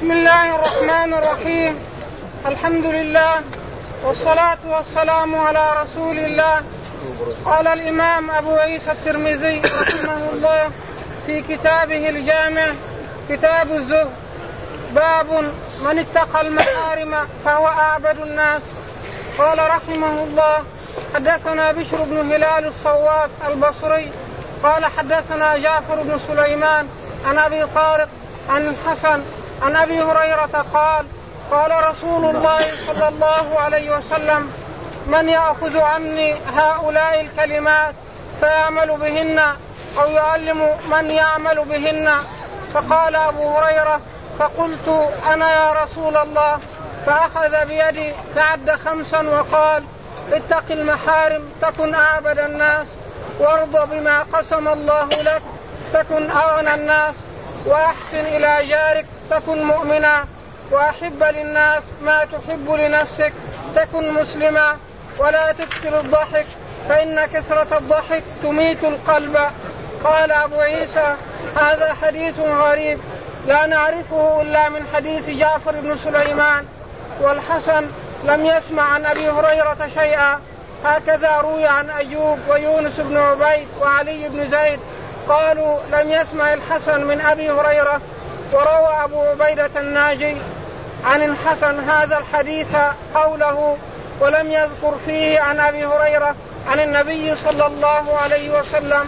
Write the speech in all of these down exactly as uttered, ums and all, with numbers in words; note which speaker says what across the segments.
Speaker 1: بسم الله الرحمن الرحيم. الحمد لله والصلاة والسلام على رسول الله. قال الإمام أبو عيسى الترمذي رحمه الله في كتابه الجامع كتاب الزهد: باب من اتقى المحارم فهو أعبد الناس. قال رحمه الله: حدثنا بشر بن هلال الصواف البصري قال حدثنا جعفر بن سليمان عن أبي طارق عن الحسن عن أبي هريرة قال: قال رسول الله صلى الله عليه وسلم: من يأخذ عني هؤلاء الكلمات فيعمل بهن أو يعلم من يعمل بهن؟ فقال أبو هريرة: فقلت أنا يا رسول الله. فأخذ بيدي فعد خمسا وقال: اتق المحارم تكن أعبد الناس، وارض بما قسم الله لك تكن أغنى الناس، وأحسن إلى جارك تكن مؤمنا، وأحب للناس ما تحب لنفسك تكن مسلما، ولا تكثر الضحك فإن كثرة الضحك تميت القلب. قال أبو عيسى: هذا حديث غريب لا نعرفه إلا من حديث جعفر بن سليمان. والحسن لم يسمع عن أبي هريرة شيئا. هكذا روي عن أيوب ويونس بن عبيد وعلي بن زيد قالوا لم يسمع الحسن من أبي هريرة. وروى أبو عبيدة الناجي عن الحسن هذا الحديث قوله، ولم يذكر فيه عن أبي هريرة عن النبي صلى الله عليه وسلم.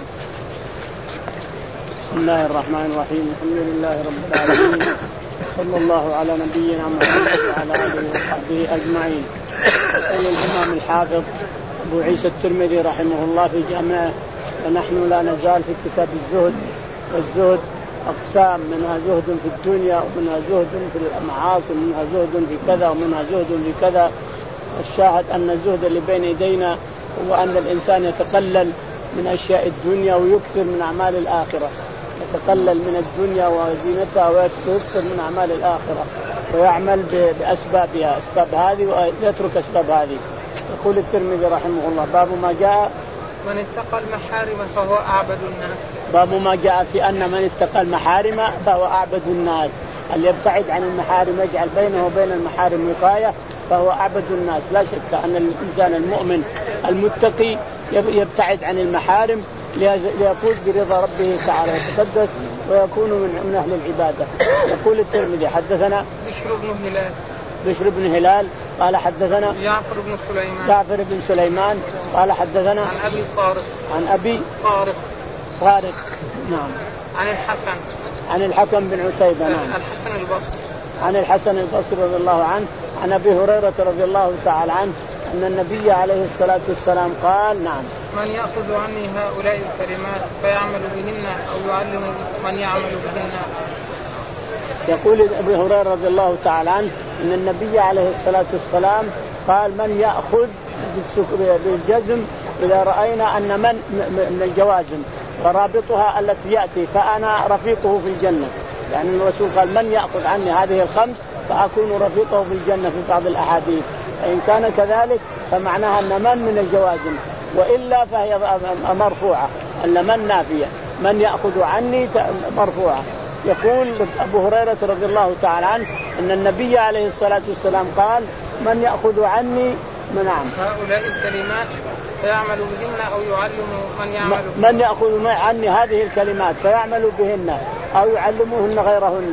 Speaker 2: بسم الله الرحمن الرحيم. الحمد لله رب العالمين، صلى الله على نبينا محمد وعلى آله وصحبه أجمعين. يقول الإمام الحافظ أبو عيسى الترمذي رحمه الله في جامعه: ونحن لا نزال في كتاب الزهد. والزهد أقسام، منها زهد في الدنيا، ومنها زهد في المعاصي، ومنها زهد في كذا، ومنها زهد في كذا. الشاهد أن الزهد اللي بين يدينا هو أن الإنسان يتقلل من أشياء الدنيا ويكثر من أعمال الآخرة، يتقلل من الدنيا وزينتها ويكثر من أعمال الآخرة، ويعمل بأسبابها، أسباب هذه ويترك أسباب هذه. يقول الترمذي رحمه الله: باب ما جاء
Speaker 1: من اتقى المحارم فهو أعبد الناس.
Speaker 2: باب ما جاء في أن من اتقى المحارم فهو أعبد الناس. اللي يبتعد عن المحارم يجعل بينه وبين المحارم وقاية فهو أعبد الناس. لا شك أن الإنسان المؤمن المتقي يبتعد عن المحارم ليفوز برضا ربه تعالى وتقدس ويكون من أهل العبادة. يقول الترمذي: حدثنا
Speaker 1: بشر بن هلال
Speaker 2: بشر بن هلال قال حدثنا
Speaker 1: جعفر بن سليمان
Speaker 2: جعفر بن سليمان قال حدثنا
Speaker 1: عن أبي طارق
Speaker 2: عن أبي
Speaker 1: طارق
Speaker 2: طارق نعم
Speaker 1: عن الحسن
Speaker 2: عن الحكم بن عتيبة نعم
Speaker 1: الحسن البصري
Speaker 2: عن الحسن البصري رضي الله عنه عن أبي هريرة رضي الله تعالى عنه أن النبي عليه الصلاة والسلام قال: نعم
Speaker 1: من يأخذ عني هؤلاء الكلمات فيعمل بهن أو يعلم من يعمل بهن.
Speaker 2: يقول أبي هريرة رضي الله تعالى عنه أن النبي عليه الصلاة والسلام قال: من يأخذ بالجزم إذا رأينا أن من من الجوازم ورابطها التي يأتي فأنا رفيقه في الجنة. يعني الرسول قال: من يأخذ عني هذه الخمس فأكون رفيقه في الجنة في بعض الأحاديث. فإن كان كذلك فمعناها أن من من الجوازم، وإلا فهي مرفوعة، أن من نافية، من يأخذ عني مرفوعة. يقول أبو هريرة رضي الله تعالى عنه أن النبي عليه الصلاة والسلام قال: من يأخذ عني نعم
Speaker 1: هؤلاء الكلمات فيعمل بهن أو يعلم من يعمل
Speaker 2: بهن. من يأخذ عني هذه الكلمات فيعمل بهن أو يعلمهن غيرهن.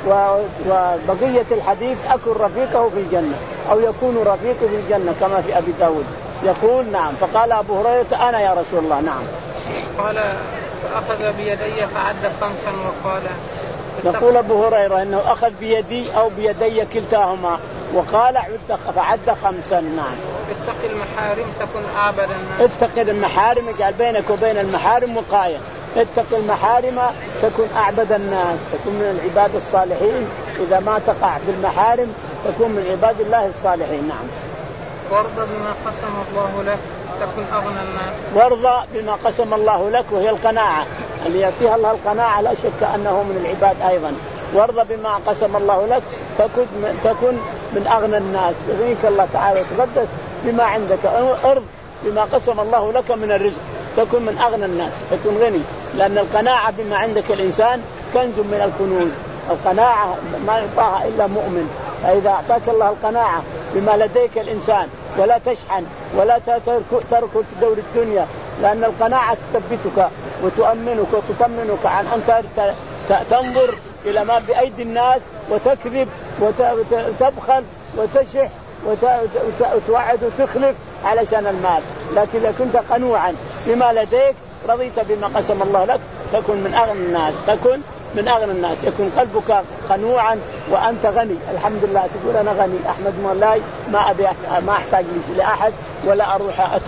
Speaker 2: وبقية الحديث: أكن رفيقه في الجنة أو يكون رفيقي في الجنة كما في أبي داود. يقول: نعم. فقال أبو هريرة: أنا يا رسول الله. نعم.
Speaker 1: قال: فأخذ بيدي فعد خمسا وقال.
Speaker 2: يقول أبو هريرة أنه أخذ بيدي أو بيدي كلتاهما وقال: فعد خمسا. نعم.
Speaker 1: اتق المحارم تكن أعبد الناس.
Speaker 2: اتق المحارم، اجعل بينك وبين المحارم وقاية. اتق المحارم تكن أعبد الناس، تكون من العباد الصالحين. إذا ما تقع بالمحارم تكون من عباد الله الصالحين. نعم.
Speaker 1: وارض بما قسم الله لك تكن أغنى الناس.
Speaker 2: وارض بما قسم الله لك، وهي القناعة. اللي يأتيها الله القناعة لا شك أنه من العباد أيضا. وارض بما قسم الله لك تكن تكن من أغنى الناس. يغنيك الله تعالى وتقدس بما عندك. ارض بما قسم الله لك من الرزق تكن من أغنى الناس، تكون غني. لأن القناعة بما عندك الإنسان كنز من الكنوز، القناعة ما يعطاها إلا مؤمن. فإذا أعطاك الله القناعة بما لديك الإنسان ولا تشحن ولا تترك دور الدنيا، لأن القناعة تثبتك وتؤمنك وتطمنك عن أن تنظر إلى ما بأيدي الناس وتكذب وتبخل وتشح وتوعد وتخلف علشان المال. لكن إذا كنت قنوعا بما لديك رضيت بما قسم الله لك تكن من أغنى الناس، تكن من أغنى الناس، يكون قلبك قنوعا وأنت غني. الحمد لله تقول أنا غني أحمد مولاي، ما أبي ما أحتاج لأحد ولا أروح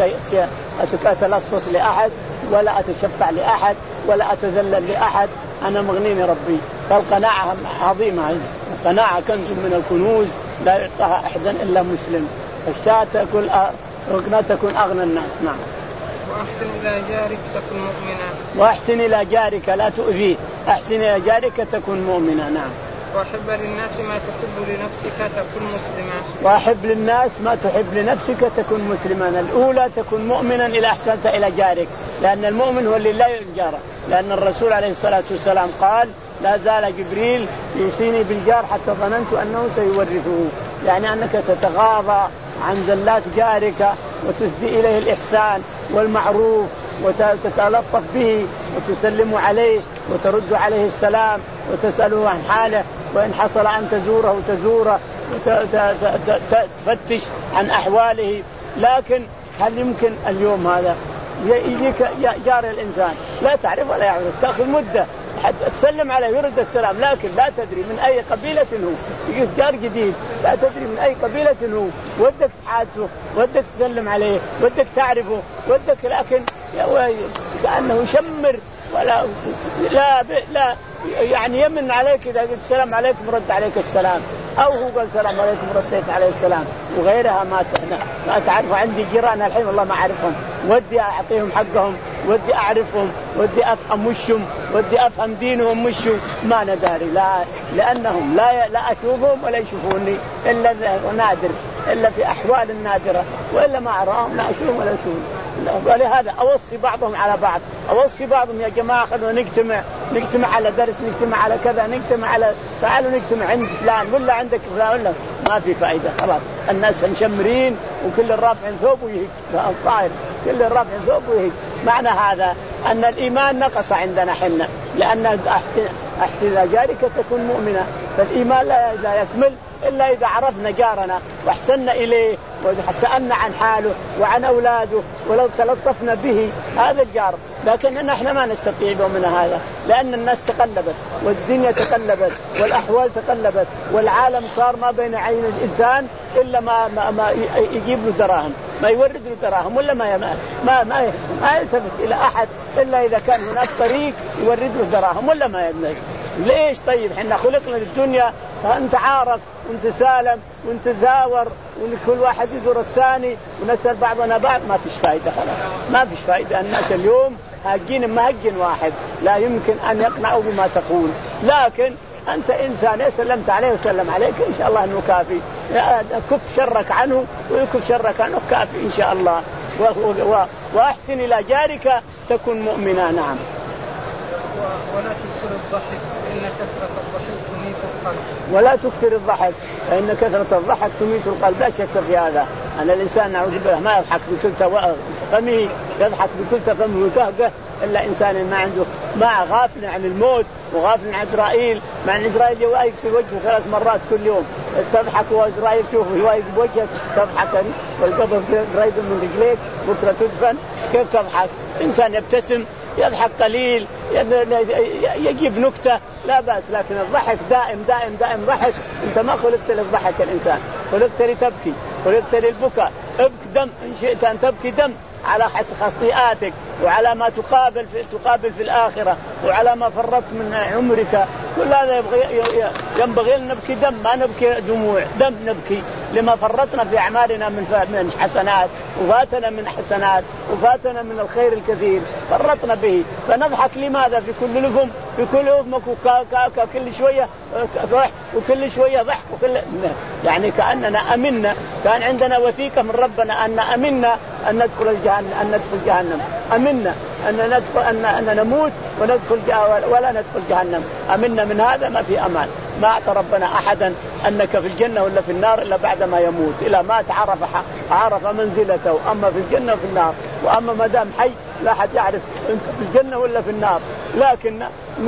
Speaker 2: أتلصص لأحد ولا أتشفع لأحد ولا أتذلل لأحد، أنا مغنيني ربي. فالقناعة عظيمة، القناعة كنز من الكنوز لا يعطاها أحدا إلا مسلم. فالشاة تكون ركنة تكون أغنى الناس. نعم.
Speaker 1: وأحسن إلى جارك تكون مؤمنا.
Speaker 2: وأحسن إلى جارك لا تؤذيه، أحسن إلى جارك تكون مؤمنا. نعم.
Speaker 1: وأحب للناس ما تحب لنفسك تكون مسلما.
Speaker 2: وأحب للناس ما تحب لنفسك تكون مسلما. الأولى تكون مؤمنا إلى أحسنت إلى جارك، لأن المؤمن هو اللي لا يجار، لأن الرسول عليه الصلاة والسلام قال لا زال جبريل يوصيني بالجار حتى ظننت أنه سيورثه، يعني أنك تتغاضى عن زلات جارك وتسدي إليه الإحسان والمعروف وتتلطف به وتسلم عليه وترد عليه السلام وتسأله عن حاله، وإن حصل أن تزوره وتزوره وتفتش عن أحواله. لكن هل يمكن اليوم هذا يجيك جار الإنسان لا تعرف ولا يعرف، تأخذ مدة حتى تسلم عليه يرد السلام، لكن لا تدري من أي قبيلة هو، يجيك جار جديد لا تدري من أي قبيلة هو، ودك تحادثه ودك تسلم عليه ودك تعرفه ودك، لكن كأنه يشمر ولا لا لا يعني يمن عليك إذا قلت السلام عليكم رد عليك السلام، أو هو قال السلام عليكم رديت عليه السلام، وغيرها ما ما تعرف. عندي جيران الحين والله ما أعرفهم، ودي أعطيهم حقهم، ودي أعرفهم، ودي أفهم وشهم، ودي أفهم دينهم وشهم، ما نداري، لا لأنهم لا لا أشوفهم ولا يشوفوني إلا نادر، إلا في أحوال نادرة، وإلا ما أراهم لا أشوفهم ولا يشوفون. ولهذا أوصي بعضهم على بعض، أوصي بعضهم يا جماعة خلونا نجتمع نجتمع على درس، نجتمع على كذا، نجتمع على تعالوا نجتمع عند فلان ولا عندك فلان، ولا ما في فائدة خلاص. الناس مشمرين وكل الرافع ثوب ويهج الطائر، كل الرافع ثوب ويهج. معنى هذا أن الإيمان نقص عندنا حنا، لأن احتذى جارك تكون مؤمنة، فالإيمان لا, لا يكمل إلا إذا عرفنا جارنا واحسننا إليه وسألنا عن حاله وعن أولاده ولو تلطفنا به هذا الجار. لكن نحن ما نستطيع من هذا، لأن الناس تقلبت والدنيا تقلبت والأحوال تقلبت والعالم صار ما بين عين الإنسان إلا ما, ما, ما يجيب له دراهم، ما يورد له دراهم، ولا ما ما ما, ما, ما يلتفت إلى أحد إلا إذا كان هناك طريق يورد له دراهم، ولا ما يبني. ليش؟ طيب حنا خلقنا للدنيا فنتعارف ونتسالم ونتزاور وكل واحد يزور الثاني ونسأل بعضنا بعض، ما فيش فائدة خلاص، ما فيش فائدة. الناس اليوم هاجين مهجن واحد لا يمكن أن يقنعوا بما تقول، لكن أنت إنسان سلمت عليه وسلم عليك إن شاء الله أنه كافي، كف شرك عنه ويكف شرك عنه كافي إن شاء الله. وأحسن إلى جارك تكن مؤمنا. نعم.
Speaker 1: ولا تكثر الضحك فإن كثرة الضحك تميت القلب.
Speaker 2: ولا تكثر الضحك فإن كثرة الضحك تميت القلب، لا شك في هذا. أن الإنسان نعوذ بالله ما يضحك بكل فمه، يضحك بكل فمه وكهكه إلا إنسان ما عنده ما غافل عن الموت وغافل عن إسرائيل. مع أن إسرائيل يواجه في وجهه ثلاث مرات كل يوم، تضحك وإسرائيل تشوفه يواجه بوجهك تضحك، والقبر قريب من رجليك بكرة تدفن، كيف تضحك؟ إنسان يبتسم يضحك قليل يجيب نكتة لا بأس، لكن الضحك دائم دائم دائم ضحك. أنت ما خلقت للضحك الإنسان، خلقت لتبكي، خلقت للبكاء. ابك دم إن شئت أن تبكي دم على خطيئاتك وعلى ما تقابل في تقابل في الآخرة وعلى ما فرطت من عمرك، كل هذا يبغي ينبغي أن نبكي دم، ما نبكي دموع، دم نبكي لما فرطنا في أعمالنا من من حسنات وفاتنا من حسنات وفاتنا من الخير الكثير فرطنا به، فنضحك لماذا؟ في كل لفم في كل لفمك وكا كل شوية ضحك وكل شوية ضحك وكل يعني كأننا أمنا، كان عندنا وثيقة من ربنا أن أمنا أن ندخل الجهنم أن ندخل جهنم أمنا. أن ندخل أن أن نموت وندخل ولا ندخل جهنم. أمنا من هذا ما في أمان. ما أعطى ربنا أحدا أنك في الجنة ولا في النار إلا بعد ما يموت. إلى ما تعرف عرف منزلته، أما في الجنة وفي النار. وأما ما دام حي لا حد يعرف أنت في الجنة ولا في النار. لكن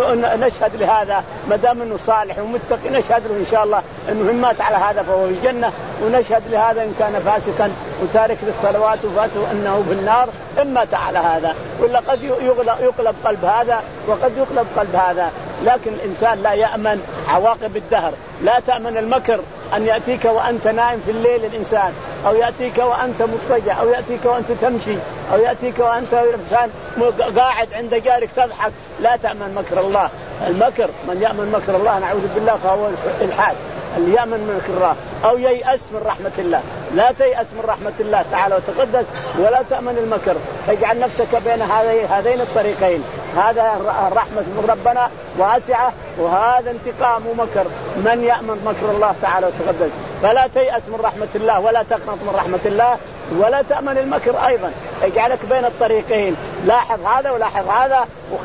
Speaker 2: نشهد لهذا ما دام انه صالح ومتقي نشهد له ان شاء الله انه مات على هذا فهو في الجنه، ونشهد لهذا ان كان فاسقا وتارك للصلوات وفاسق انه في النار ان مات على هذا. ولا قد يقلب قلب هذا وقد يقلب قلب هذا. لكن الانسان لا يامن عواقب الدهر. لا تامن المكر ان ياتيك وانت نائم في الليل الانسان، او ياتيك وانت مضطجع، او ياتيك وانت تمشي، او ياتيك وانت انسان قاعد عند جارك تضحك. لا تامن مكر الله. المكر من يامن مكر الله نعوذ بالله فهو الحاد. اللي يامن من مكر الله او ييأس من رحمه الله. لا تيأس من رحمه الله تعالى وتقدس ولا تامن المكر. اجعل نفسك بين هذين الطريقين. هذا الرحمه من ربنا واسعه، وهذا انتقام ومكر. من يامن مكر الله تعالى وتقدس فلا تيأس من رحمه الله ولا تقنط من رحمه الله ولا تأمن المكر أيضا. اجعلك بين الطريقين. لاحظ هذا ولاحظ هذا،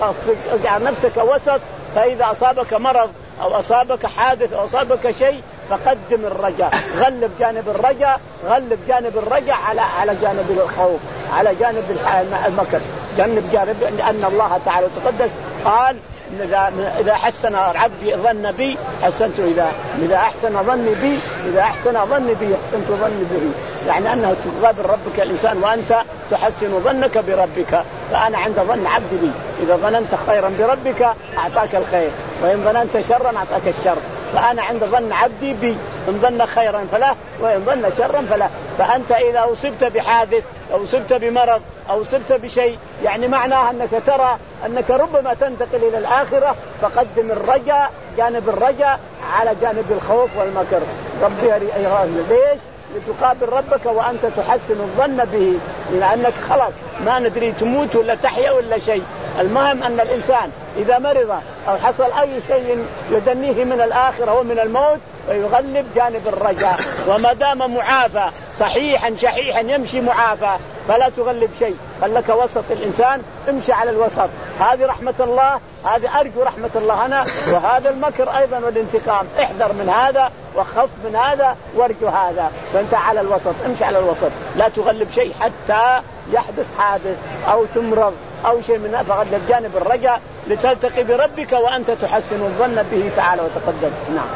Speaker 2: واجعل نفسك وسط. فإذا أصابك مرض أو أصابك حادث أو أصابك شيء فقدم الرجاء. غلب جانب الرجاء، غلب جانب الرجاء على على جانب الخوف، على جانب المكر. جانب جانب أن الله تعالى تقدس قال إذا إذا حسن عبدي ظن بي حسنت، إذا إذا أحسن ظني بي إذا أحسن ظني بي أحسنت ظني به. يعني أنه تقابل ربك الإنسان وأنت تحسن ظنك بربك. فأنا عند ظن عبدي بي. إذا ظننت خيرا بربك أعطاك الخير، وإن ظننت شرا أعطاك الشر. فأنا عند ظن عبدي بي. إن ظن خيرا فلا، وإن ظن شرا فلا. فأنت إذا أصبت بحادث أو أصبت بمرض أو أصبت بشيء يعني معناها أنك ترى أنك ربما تنتقل إلى الآخرة، فقدم الرجاء جانب الرجاء على جانب الخوف والمكر. ربي ليش؟ لتقابل ربك وأنت تحسن الظن به، لأنك خلاص ما ندري تموت ولا تحيا ولا شيء. المهم أن الإنسان إذا مرض أو حصل أي شيء يدنيه من الآخرة ومن الموت ويغلب جانب الرجاء. وما دام معافى صحيحا شحيحا يمشي معافى فلا تغلب شيء. خلك وسط الإنسان، امشي على الوسط. هذه رحمة الله، هذه أرجو رحمة الله أنا. وهذا المكر أيضا والانتقام. احذر من هذا وخف من هذا وارجو هذا. فأنت على الوسط، امشي على الوسط. لا تغلب شيء حتى يحدث حادث أو تمرض أو شيء من هذا. فغلب جانب الرجاء لتلتقي بربك وأنت تحسن الظن به تعالى وتقدم. نعم.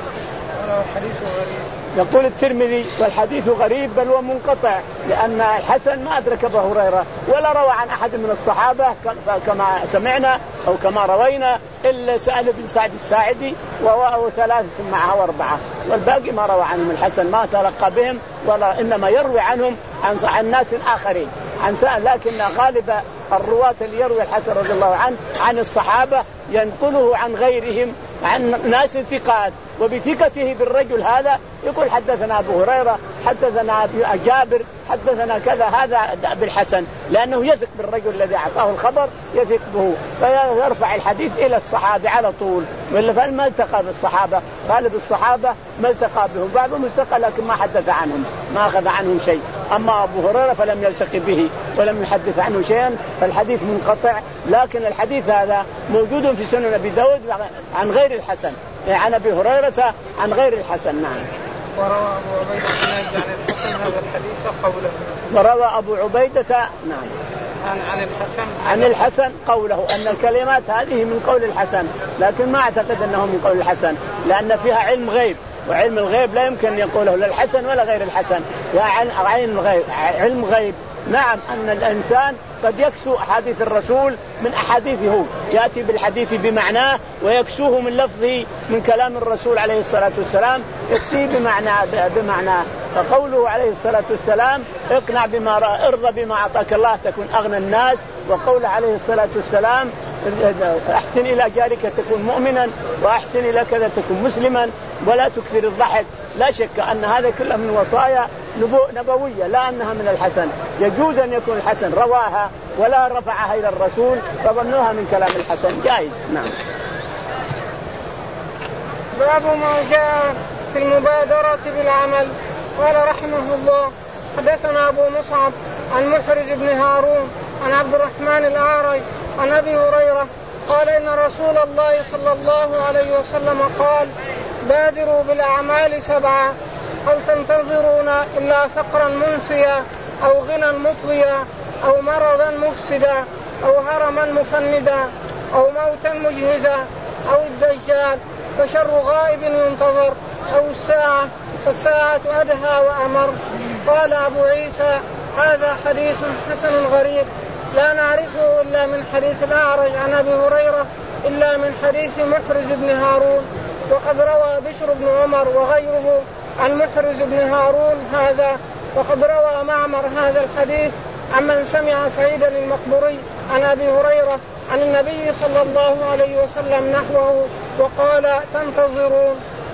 Speaker 2: يقول الترمذي والحديث غريب بل هو منقطع، لأن الحسن ما أدرك أبا هريرة ولا روى عن أحد من الصحابة كما سمعنا أو كما روينا إلا سأل بن سعد الساعدي وهو ثلاثة معه وأربعة، والباقي ما روى عنهم الحسن، ما تلقى بهم ولا إنما يروي عنهم عن عن ناس آخرين عن سأل. لكن غالب الرواة اللي يروي الحسن رضي الله عنه عن الصحابة ينقله عن غيرهم عن ناس ثقات، وبثقته بالرجل هذا يقول حدثنا أبو هريرة، حدثنا جابر، حدثنا كذا. هذا بالحسن لأنه يثق بالرجل الذي أعطاه الخبر، يثق به فيرفع الحديث إلى الصحابة على طول. وإلا فما التقى بالصحابة، غالب الصحابة ما التقى بهم، بعضهم التقى لكن ما حدث عنهم، ما أخذ عنهم شيء. أما أبو هريرة فلم يلتقي به ولم يحدث عنه شيئا، فالحديث منقطع. لكن الحديث هذا موجود في سنن أبي داود عن غير الحسن، يعني عن أبي هريرة عن غير الحسن. نعم.
Speaker 1: وروى أبو عبيدة عن الحسن هذا الحديث قوله.
Speaker 2: وروى أبو عبيدة نعم
Speaker 1: عن عن الحسن
Speaker 2: عن الحسن قوله أن الكلمات هذه من قول الحسن، لكن ما أعتقد أنه من قول الحسن لأن فيها علم غيب، وعلم الغيب لا يمكن أن يقوله لا الحسن ولا غير الحسن. يعني علم غيب، علم غيب. نعم أن الإنسان قد يكسو أحاديث الرسول من أحاديثه، هو يأتي بالحديث بمعناه ويكسوه من لفظه من كلام الرسول عليه الصلاة والسلام، يكسيه بمعنى بمعناه. فقوله عليه الصلاة والسلام اقنع بما ارضى بما أعطاك الله تكون أغنى الناس، وقول عليه الصلاة والسلام أحسن إلى جارك تكون مؤمنا، وأحسن إلى كذا تكون مسلما، ولا تكثر الضحك. لا شك أن هذا كله من وصايا نبوية، لا أنها من الحسن. يجوز أن يكون الحسن رواها ولا رفعها إلى الرسول فظنوها من كلام الحسن، جائز. نعم.
Speaker 1: باب ما جاء في المبادرة بالعمل. قال رحمه الله حدثنا أبو مصعب عن محرز بن هارون عن عبد الرحمن الأعرج عن أبي هريرة قال إن رسول الله صلى الله عليه وسلم قال بادروا بالأعمال سبعة هل تنتظرون إلا فقرا منسيا أو غنى مطغيا أو مرضا مفسدا أو هرما مفندا أو موتا مجهزا أو الدجال فشر غائب ينتظر أو الساعة فالساعة أدهى وأمر. قال أبو عيسى هذا حديث حسن غريب لا نعرفه إلا من حديث الأعرج عن أبي هريرة إلا من حديث محرز بن هارون وقد روى بشر بن عمر وغيره عن محرز بن هارون هذا وقد روى معمر هذا الحديث عمن سمع سعيدا المقبري عن أبي هريرة عن النبي صلى الله عليه وسلم نحوه وقال تنتظرون.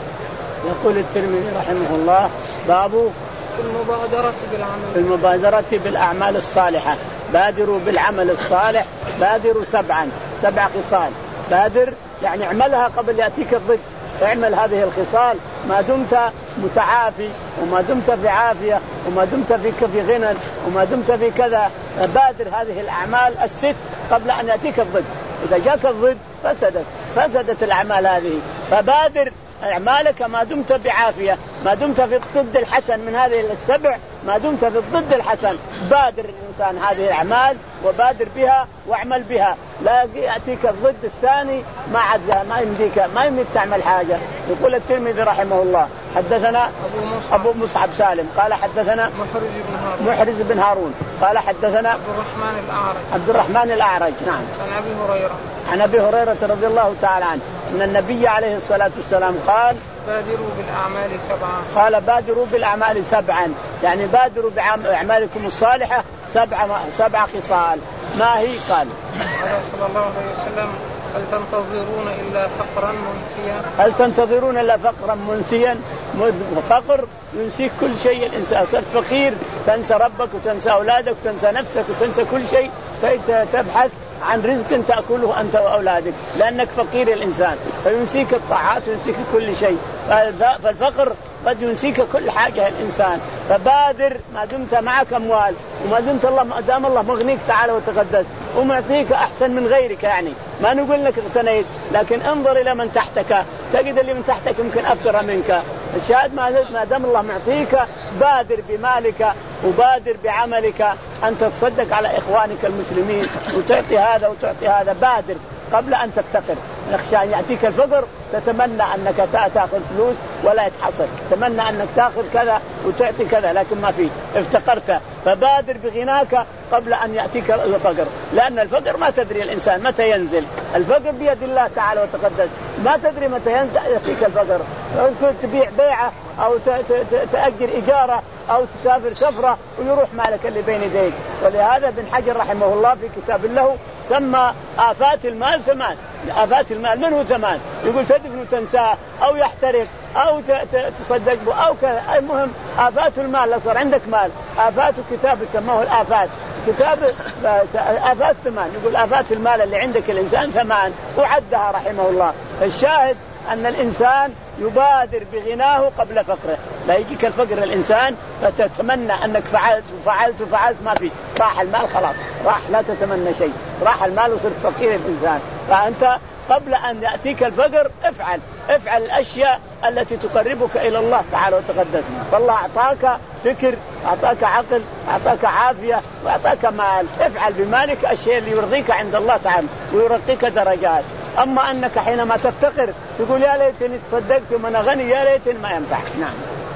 Speaker 2: يقول الترمذي رحمه الله باب
Speaker 1: في المبادرة بالعمل
Speaker 2: في المبادرة بالأعمال الصالحة. بادروا بالعمل الصالح بادروا سبعا سبع خصال. بادر يعني اعملها قبل يأتيك الضد. اعمل هذه الخصال ما دمت متعافي وما دمت في عافية وما دمت في غنى وما دمت في كذا. بادر هذه الأعمال الست قبل أن يأتيك الضد. إذا جاك الضد فسدت فسدت الأعمال هذه. فبادر أعمالك ما دمت بعافية ما دمت في الضد الحسن من هذه السبع ما دمت في الضد الحسن بادر الإنسان هذه الأعمال وبادر بها واعمل بها. لا يأتيك الضد الثاني ما عاد ما يمديك ما يمديك تعمل حاجة. يقول الترمذي رحمه الله حدثنا أبو مصعب سالم قال حدثنا
Speaker 1: محرز بن هارون,
Speaker 2: محرز بن هارون قال حدثنا
Speaker 1: عبد الرحمن الأعرج
Speaker 2: عبد الرحمن الأعرج نعم
Speaker 1: عن أبي هريرة
Speaker 2: عن أبي هريرة رضي الله تعالى عنه أن النبي عليه الصلاة والسلام قال
Speaker 1: بادروا بالأعمال سبعا.
Speaker 2: قال بادروا بالأعمال سبعا يعني بادروا بأعمالكم الصالحة سبع سبع خصال. ما هي؟ قال
Speaker 1: صلى الله عليه وسلم هل تنتظرون إلا فقرا منسيا
Speaker 2: هل تنتظرون إلا فقرا منسيا. فقر ينسيك كل شيء. الإنسان صرت فقير تنسى ربك وتنسى أولادك وتنسى نفسك وتنسى كل شيء فتبحث عن رزق تأكله أنت وأولادك لأنك فقير الإنسان فينسيك الطاعات وينسيك كل شيء. فالفقر قد ينسيك كل حاجة الإنسان. فبادر ما دمت معك أموال وما دمت الله ما دام الله مغنيك تعالى وتقدس ومعطيك أحسن من غيرك. يعني ما نقول لك اغتنيت لكن انظر إلى من تحتك تجد اللي من تحتك يمكن أفقر منك. الشاهد ما دام الله معطيك بادر بمالك وبادر بعملك أن تتصدق على إخوانك المسلمين وتعطي هذا وتعطي هذا. بادر قبل أن تفتقر. نخشى أن يأتيك الفقر تتمنى أنك تأخذ فلوس ولا يتحصل تتمنى أنك تأخذ كذا وتعطي كذا لكن ما في افتقرت. فبادر بغناك قبل أن يأتيك الفقر لأن الفقر ما تدري الإنسان متى ينزل. الفقر بيد الله تعالى وتقدس ما تدري متى يأتيك الفقر. تبيع بيعة أو تأجر إجارة أو تسافر سفرة ويروح مالك اللي بين يديك. ولهذا ابن حجر رحمه الله في كتاب له سمى آفات المال ثمان. آفات المال منه ثمان. يقول تدفن وتنساه أو يحترق أو تصدق به أو كذا. المهم آفات المال لا صار عندك مال آفات كتاب يسموه الآفات كتاب آفات ثمان. يقول آفات المال اللي عندك الإنسان ثمان وعدها رحمه الله. الشاهد أن الإنسان يبادر بغناه قبل فقره. لا يجيك الفقر الإنسان فتتمنى أنك فعلت وفعلت وفعلت ما فيش راح المال خلاص راح لا تتمنى شيء راح المال وصرت فقير الإنسان. فأنت قبل أن يأتيك الفقر افعل افعل الأشياء التي تقربك إلى الله تعالى وتقدس. فالله أعطاك فكر أعطاك عقل أعطاك عافية وأعطاك مال. افعل بمالك الشيء اللي يرضيك عند الله تعالى ويرقيك درجات. أما أنك حينما تفتقر تقول يا ليتني تصدقت وأنا غني يا ليتني ما ينفع. نعم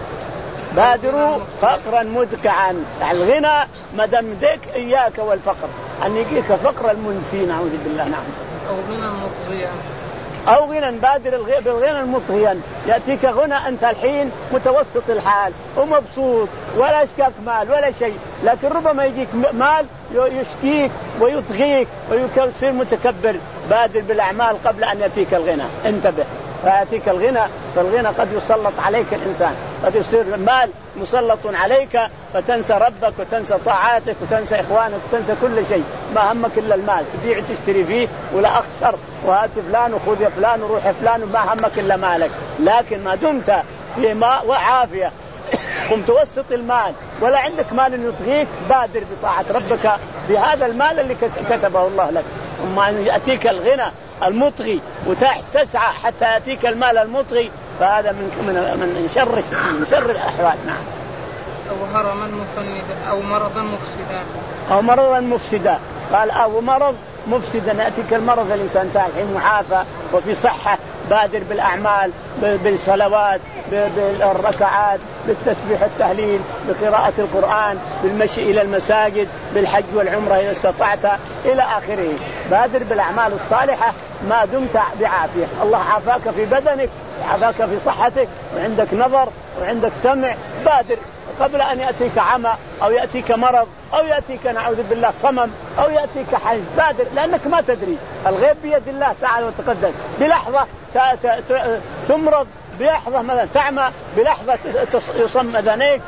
Speaker 2: بادروا فقرا مدكعا. الغنى ما دام ديك إياك والفقر أن يجيك فقر المنسي نعوذ بالله. نعم
Speaker 1: أو غنى مطغيا
Speaker 2: أو غنى بادر بالغنى المطغيا. يأتيك غنى أنت الحين متوسط الحال ومبسوط ولا اشكاك مال ولا شيء لكن ربما يجيك مال يشكيك ويطغيك ويصير متكبر. بادر بالأعمال قبل أن يأتيك الغنى. انتبه فيأتيك الغنى فالغنى قد يسلط عليك الإنسان قد يصير المال مسلط عليك فتنسى ربك وتنسى طاعاتك وتنسى إخوانك وتنسى كل شيء. ما همك إلا المال تبيع تشتري فيه ولا أخسر وهات فلان وخذ يا فلان وروح فلان وما همك إلا مالك. لكن ما دمت في ماء وعافية ومتوسط المال ولا عندك مال يطغيك بادر بطاعة ربك بهذا المال اللي كتبه الله لك. أما أن يأتيك الغنى المطغي وتسعى حتى يأتيك المال المطغي فهذا من من من شر من شر الأحوال. نعم.
Speaker 1: أو هرما مفندا أو مرضا مفسدا
Speaker 2: أو مرضا مفسدا. قال أو مرض مفسدا يأتيك المرض الإنسان الحين معافى وفي صحة بادر بالأعمال بالصلوات بالركعات بالتسبيح التهليل بقراءة القرآن بالمشي إلى المساجد بالحج والعمرة إذا استطعت إلى آخره. بادر بالأعمال الصالحة ما دمت بعافية. الله عافاك في بدنك عافاك في صحتك وعندك نظر وعندك سمع بادر قبل أن يأتيك عمى أو يأتيك مرض أو يأتيك نعوذ بالله صمم أو يأتيك حزن بادر لأنك ما تدري الغيب بيد الله تعالى وتقدس. بلحظة تمرض بلحظة مثلا تعمى بلحظة يصم أذنيك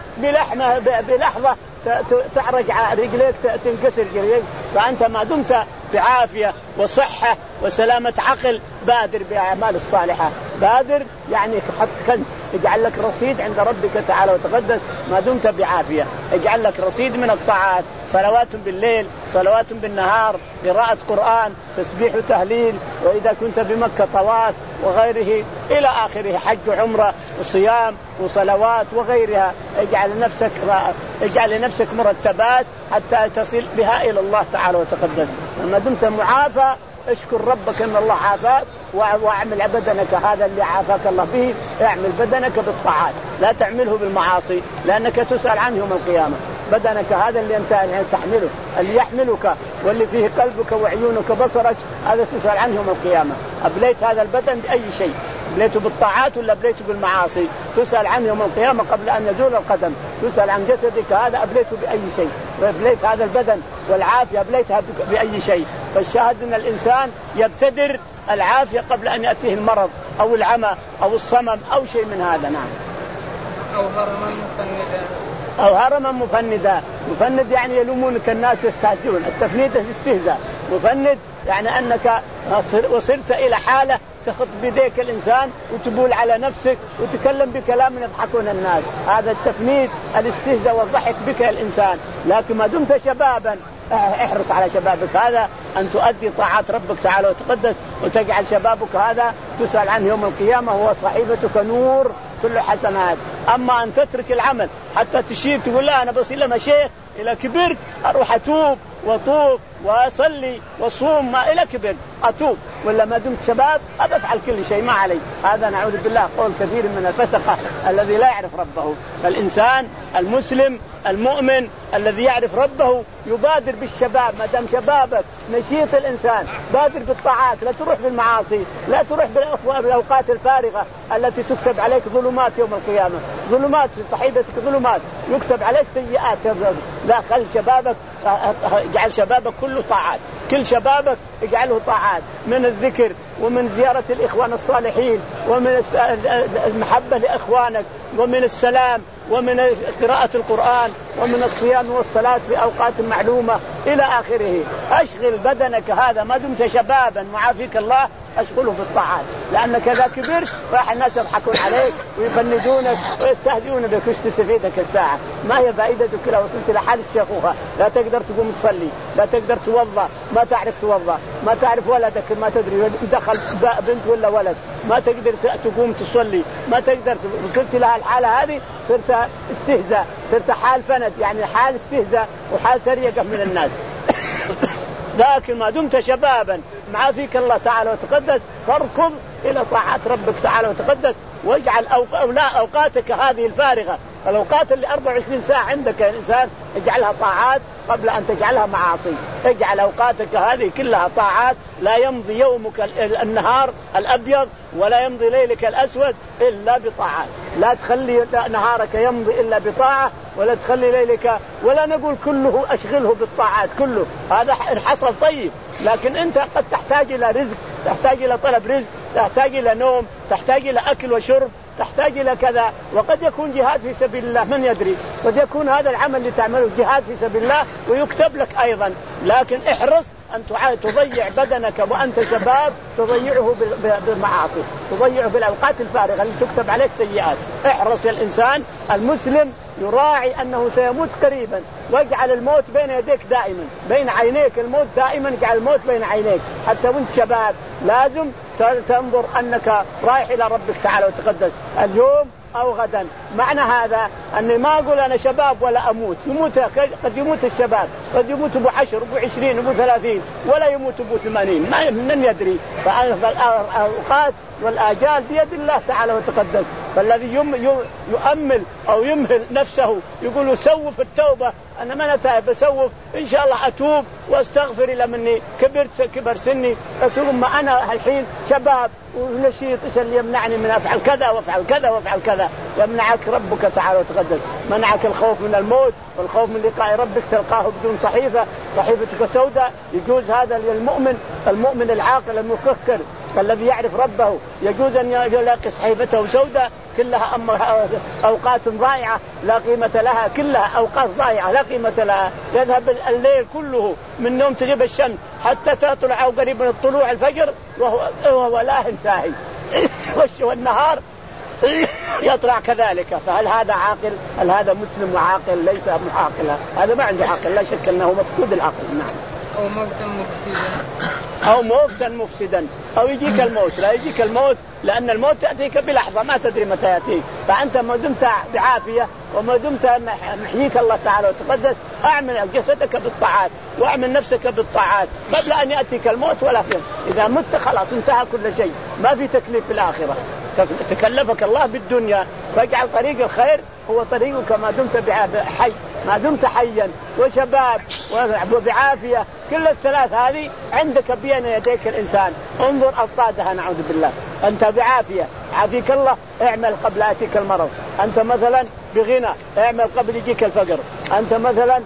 Speaker 2: بلحظة تعرج رجليك تنكسر رجليك. فأنت ما دمت بعافية وصحة وسلامة عقل بادر بأعمال الصالحة. بادر يعني حط كنز يجعل لك رصيد عند ربك تعالى وتقدس ما دمت بعافية. يجعل لك رصيد من الطاعات صلوات بالليل صلوات بالنهار قراءة قرآن تسبيح وتهليل وإذا كنت بمكة طواف وغيره إلى آخره حج وعمرة وصيام وصلوات وغيرها. اجعل نفسك اجعل نفسك مرتبات حتى تصل بها إلى الله تعالى وتقدس. ما دمت معافى اشكر ربك ان الله عافاك واعمل بدنك هذا اللي عافاك الله به. اعمل بدنك بالطاعات لا تعمله بالمعاصي لأنك تسأل عنه يوم القيامة. بدنك هذا اللي انت تحمله اللي يحملك واللي فيه قلبك وعيونك بصرك هذا تسأل عنه يوم القيامة. أبليت هذا البدن بأي شيء أبليته بالطاعات ولا أبليته بالمعاصي تسأل عنه يوم القيامة قبل أن يزول القدم. تسأل عن جسدك هذا أبليته بأي شيء وأبليت هذا البدن والعافية أبليتها بأي شيء. فالشاهد أن الإنسان يبتدر العافية قبل أن يأتيه المرض أو العمى أو الصمم أو شيء من هذا. نعم.
Speaker 1: أو هرما مفندا
Speaker 2: أو هرما مفندا. مفند يعني يلومونك الناس يستهزئون. التفنيد استهزاء. مفند يعني أنك وصلت إلى حالة تخط بيديك الإنسان وتبول على نفسك وتكلم بكلام يضحكون الناس. هذا التفنيد الاستهزاء والضحك بك الإنسان. لكن ما دمت شبابا احرص على شبابك هذا أن تؤدي طاعات ربك تعالى وتقدس وتجعل شبابك هذا تسأل عنه يوم القيامة هو صحيفتك نور كل حسنات. أما أن تترك العمل حتى تشير تقول لا أنا بصير لما شيخ إلى كبرت أروح أتوب وطوف وأصلي وصوم ما إلى كبر أتوب ولا ما دمت شباب أفعل كل شيء ما علي. هذا نعوذ بالله قول كثير من الفسقة الذي لا يعرف ربه. فالإنسان المسلم المؤمن الذي يعرف ربه يبادر بالشباب. ما دام شبابك نشيط الإنسان بادر بالطاعات لا تروح بالمعاصي لا تروح بالأوقات الفارغة التي تكتب عليك ظلمات يوم القيامة. ظلمات في صحيفتك ظلمات يكتب عليك سيئات. لا خل شبابك اجعل شبابك كله طاعات. كل شبابك اجعله طاعات من الذكر ومن زيارة الإخوان الصالحين ومن المحبة لإخوانك ومن السلام ومن قراءة القرآن ومن الصيام والصلاة في أوقات معلومة إلى آخره. أشغل بدنك هذا ما دمت شبابا معافيك الله أشغله بالطاعات لأنك إذا كبرت راح الناس يضحكون عليك ويفندونك ويستهزئون بك وش تستفيدك الساعة. ما هي فائدتك لو وصلت إلى حال الشيخوخة لا تقدر تقوم تصلي لا تقدر توضأ ما تعرف توضأ ما تعرف ولدك ما تدري دخل بنت ولا ولد ما تقدر تقوم تصلي ما تقدر. وصلت لها الحالة هذه صرت استهزاء صرت حال فند يعني حال استهزاء وحال تريقة من الناس. لكن ما دمت شبابا معافيك الله تعالى وتقدس فاركض إلى طاعات ربك تعالى وتقدس واجعل أوقاتك هذه الفارغة الأوقات اللي أربعة وعشرين ساعة عندك الإنسان اجعلها طاعات قبل أن تجعلها معاصي. اجعل أوقاتك هذه كلها طاعات. لا يمضي يومك النهار الأبيض ولا يمضي ليلك الأسود إلا بطاعات. لا تخلي نهارك يمضي إلا بطاعة ولا تخلي ليلك ولا نقول كله أشغله بالطاعات كله هذا إن حصل طيب. لكن أنت قد تحتاج إلى رزق تحتاج إلى طلب رزق تحتاج إلى نوم تحتاج إلى أكل وشرب تحتاج إلى كذا. وقد يكون جهاد في سبيل الله من يدري قد يكون هذا العمل اللي تعمله جهاد في سبيل الله ويكتب لك أيضا. لكن احرص أن تضيع بدنك وأنت شباب، تضيعه بالمعاصي، تضيعه بالأوقات الفارغة اللي تكتب عليك سيئات. احرص يا الإنسان المسلم يراعي أنه سيموت قريبا، واجعل الموت بين يديك دائما، بين عينيك الموت دائما، اجعل الموت بين عينيك حتى وانت شباب. لازم تنظر أنك رايح إلى ربك تعالى وتقدس اليوم أو غدا. معنى هذا أني ما أقول أنا شباب ولا أموت، يموت قد يموت الشباب، قد يموت أبو عشر أبو عشرين أبو ثلاثين، ولا يموت أبو ثمانين، من يدري. فالأوقات والآجال بيد الله تعالى وتقدس. فالذي يؤمل أو يمهل نفسه يقول سوف التوبة، أنا ما نتائب بسوف إن شاء الله أتوب وأستغفر إلى مني كبرت كبر سني، ثم أنا الحين شباب ونشيط، إيش اللي يمنعني من أفعل كذا وأفعل كذا وأفعل كذا؟ يمنعك ربك تعالى وتقدس، منعك الخوف من الموت والخوف من لقاء ربك، تلقاه بدون صحيفة، صحيفتك سوداء. يجوز هذا للمؤمن، المؤمن العاقل المفكر الذي يعرف ربه، يجوز أن يلاقي صحيفته سوداء كلها أوقات ضائعة لا قيمة لها، كلها أوقات ضائعة لا قيمة لها. يذهب الليل كله من نوم تغيب الشمس حتى تطلع أو قريب من الطلوع الفجر وهو, وهو لاهٍ ساهي، والنهار يطلع كذلك. فهل هذا عاقل؟ هل هذا مسلم وعاقل؟ ليس معاقلا، هذا ما عنده عقل، لا شك أنه مفقود العقل. نعم.
Speaker 1: أو موتا مفسدا،
Speaker 2: أو موتا مفسدا، أو يجيك الموت. لا يجيك الموت لأن الموت يأتيك بلحظة ما تدري متى يأتيك. فأنت ما دمت بعافية وما دمت محييك الله تعالى وتقدس، أعمل جسدك بالطاعات وأعمل نفسك بالطاعات قبل أن يأتيك الموت. ولا فيه إذا مت خلاص انتهى كل شيء، ما في تكليف في الآخرة. تكلفك الله بالدنيا، فاجعل طريق الخير هو طريقك ما دمت حي، ما دمت حيا وشباب وبعافية. كل الثلاث هذه عندك بين يديك الإنسان. انظر أوقاتها، نعوذ بالله. أنت بعافية عافيك الله، اعمل قبل يأتيك المرض. أنت مثلا بغنى، اعمل قبل يجيك الفقر. أنت مثلا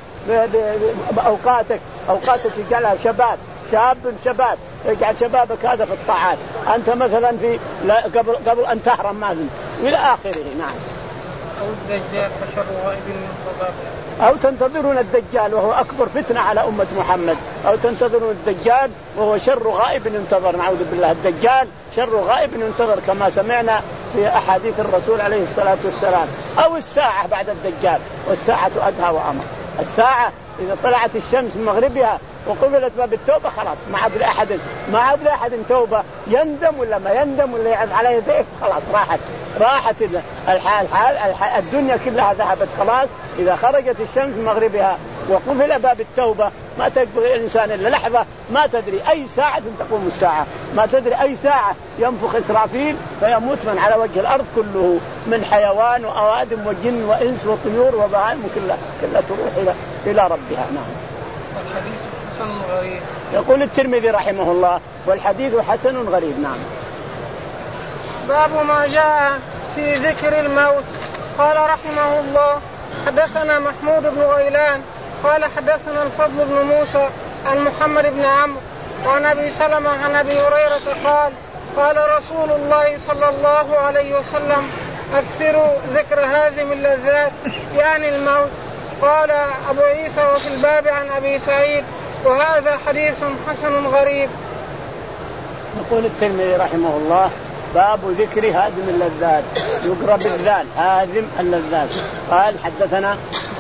Speaker 2: بأوقاتك أوقاتك اجعلها شباب، شاب شباب، اجعل شبابك هذا في الطاعات. أنت مثلا في قبل قبل أن تهرم ماذن إلى آخره. نعم.
Speaker 1: أو الدجال فشر غائب منتظر،
Speaker 2: أو تنتظرون الدجال وهو أكبر فتنة على أمة محمد، أو تنتظرون الدجال وهو شر غائب ينتظر. نعوذ بالله. الدجال شر غائب ينتظر كما سمعنا في أحاديث الرسول عليه الصلاة والسلام. أو الساعة بعد الدجال، والساعة أدهى وأمر. الساعة إذا طلعت الشمس من مغربها وقبلت باب التوبة خلاص ما عاد لأحد ما عاد لأحد توبة، يندم ولا ما يندم ولا يعد على يديه، خلاص راحت راحت الحال حال الدنيا كلها ذهبت خلاص. إذا خرجت الشمس من مغربها وقفل باب التوبة ما تقبل الإنسان إلا لحظة، ما تدري أي ساعة تقوم الساعة، ما تدري أي ساعة ينفخ إسرافيل فيموت من على وجه الأرض كله، من حيوان وأوادم وجن وإنس وطيور وبهائم كلها كلها تروح إلى إلى ربها. نعم.
Speaker 1: الحديث حسن غريب.
Speaker 2: يقول الترمذي رحمه الله والحديث حسن غريب. نعم.
Speaker 1: باب ما جاء في ذكر الموت. قال رحمه الله حدثنا محمود بن غيلان قال حدثنا الفضل بن موسى عن محمد بن عمرو وعن أبي سلمة عن أبي هريرة قال قال رسول الله صلى الله عليه وسلم أكثروا ذكر هازم اللذات يعني الموت. قال أبو عيسى وفي الباب عن أبي سعيد وهذا حديث حسن غريب.
Speaker 2: يقول الترمذي رحمه الله باب ذكر هازم اللذات، يقرأ بالذال هازم اللذات. قال حدثنا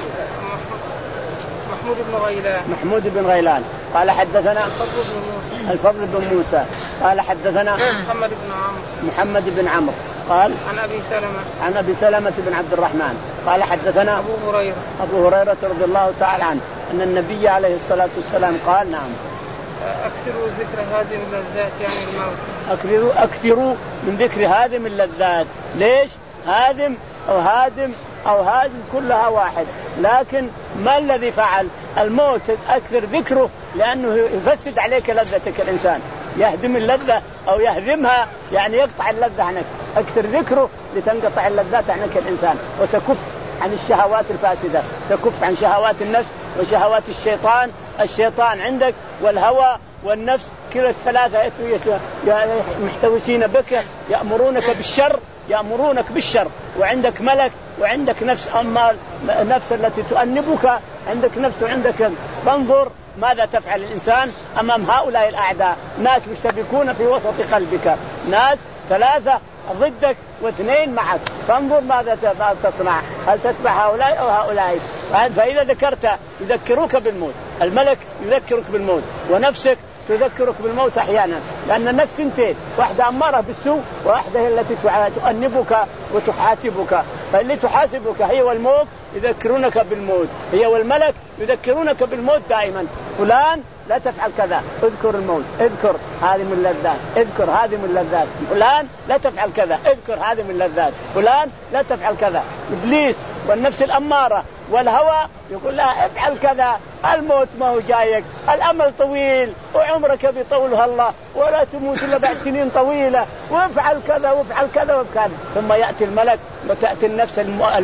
Speaker 1: محمود بن غيلان
Speaker 2: محمود بن غيلان قال حدثنا
Speaker 1: الفضل بن موسى
Speaker 2: الفضل بن موسى قال حدثنا
Speaker 1: محمد بن عمرو
Speaker 2: محمد بن عمرو قال
Speaker 1: عن أبي سلمة
Speaker 2: عن أبي سلمة بن عبد الرحمن قال حدثنا
Speaker 1: أبو هريرة
Speaker 2: أبو هريرة رضي الله تعالى عنه أن النبي عليه الصلاة والسلام قال نعم
Speaker 1: أكثروا ذكر هازم اللذات يعني الموت.
Speaker 2: أكثروا أكثروا من ذكر هازم اللذات. ليش؟ هازم أو هادم أو هازم كلها واحد، لكن ما الذي فعل الموت أكثر ذكره لأنه يفسد عليك لذتك. الإنسان يهدم اللذة أو يهدمها يعني يقطع اللذة عنك، أكثر ذكره لتنقطع اللذات عنك الإنسان وتكف عن الشهوات الفاسدة، تكف عن شهوات النفس وشهوات الشيطان. الشيطان عندك والهوى والنفس كلا الثلاثة محتوسين بك يأمرونك بالشر يأمرونك بالشر وعندك ملك وعندك نفس أمال، نفس التي تؤنبك، عندك نفس وعندك. فانظر ماذا تفعل الإنسان أمام هؤلاء الأعداء؟ ناس مشتبكون في وسط قلبك، ناس ثلاثة ضدك واثنين معك، فانظر ماذا تصنع، هل تتبع هؤلاء أو هؤلاء؟ فإذا ذكرت يذكروك بالموت، الملك يذكرك بالموت، ونفسك تذكرك بالموت أحيانا، لأن النفس اثنتين، واحدة أمارة بالسوء وواحدة هي التي تؤنبك وتحاسبك. فاللي تحاسبك هي والموت يذكرونك بالموت، هي والملك يذكرونك بالموت دائما. فلان لا تفعل كذا، اذكر الموت، اذكر هذه من اللذات، اذكر هذه من اللذات. فلان لا تفعل كذا، اذكر هذه من اللذات. فلان لا تفعل كذا. إبليس والنفس الأمارة والهوى يقول لها افعل كذا، الموت ما هو جايك، الأمل طويل وعمرك بيطولها الله ولا تموت إلا بعد سنين طويلة، وافعل كذا وافعل كذا وافعل. ثم يأتي الملك وتأتي النفس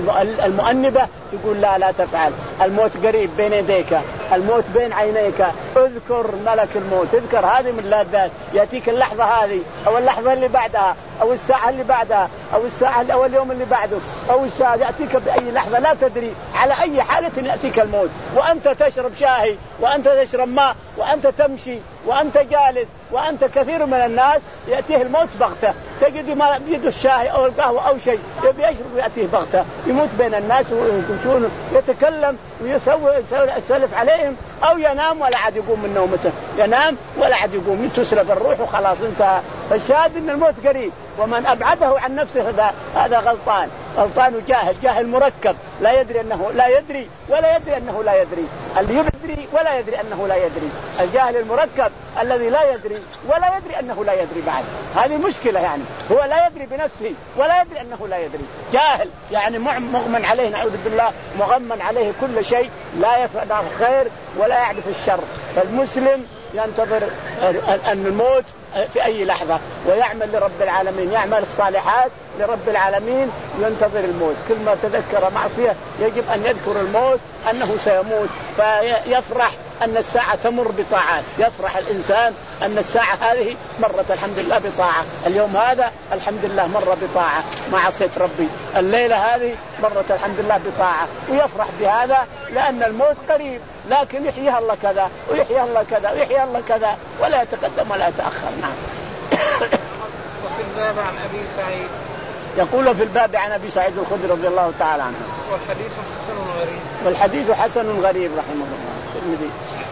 Speaker 2: المؤنبة تقول لا لا تفعل، الموت قريب بين يديك، الموت بين عينيك، اذكر ملك الموت، اذكر هذه من اللذات. يأتيك اللحظة هذه أو اللحظة اللي بعدها أو الساعة اللي بعدها أو الساعة أو اليوم اللي بعده أو الشهر، يأتيك بأي لحظة لا تدري على أي حالة يأتيك الموت، وأنت تشرب شاهي وأنت تشرب ماء وأنت تمشي وأنت جالس وأنت كثير من الناس يأتيه الموت بغتة، تجد ما بيده الشاهي أو القهوة أو شيء يبي يشرب ويأتيه بغتة، يموت بين الناس ويمشون يتكلم ويسوي يسلف عليهم، أو ينام ولا عاد يقوم من نومته، ينام ولا عاد يقوم، تسلب الروح وخلاص انتهى. فالشاهد إن الموت قريب، ومن أبعده عن نفسه هذا هذا غلطان، غلطان وجاهل، جاهل مركب، لا يدري أنه لا يدري ولا يدري أنه لا يدري، اللي يدري ولا يدري أنه لا يدري، الجاهل المركب الذي لا يدري ولا يدري أنه لا يدري بعد. هذه مشكلة، يعني هو لا يدري بنفسه ولا يدري أنه لا يدري، جاهل يعني مغمن عليه، نعوذ بالله، مغمن عليه كل شيء، لا يفعل الخير ولا يعرف الشر. فالمسلم ينتظر أن الموت في أي لحظة ويعمل لرب العالمين، يعمل الصالحات لرب العالمين، ينتظر الموت. كل ما تذكر معصية يجب أن يذكر الموت أنه سيموت، فيفرح أن الساعة تمر بطاعات، يفرح الإنسان أن الساعة هذه مرت الحمد لله بطاعة، اليوم هذا الحمد لله مر بطاعة ما عصيت ربي، الليلة هذه مرت الحمد لله بطاعة، ويفرح بهذا لأن الموت قريب، لكن يحييها الله كذا ويحييها الله كذا ويحييها الله كذا ولا يتقدم ولا يتأخر. نعم.
Speaker 1: وفي الباب عن أبي سعيد،
Speaker 2: يقول في الباب عن أبي سعيد الخدري رضي الله تعالى عنه،
Speaker 1: والحديث حسن غريب،
Speaker 2: والحديث حسن غريب رحمه الله. الترمذي.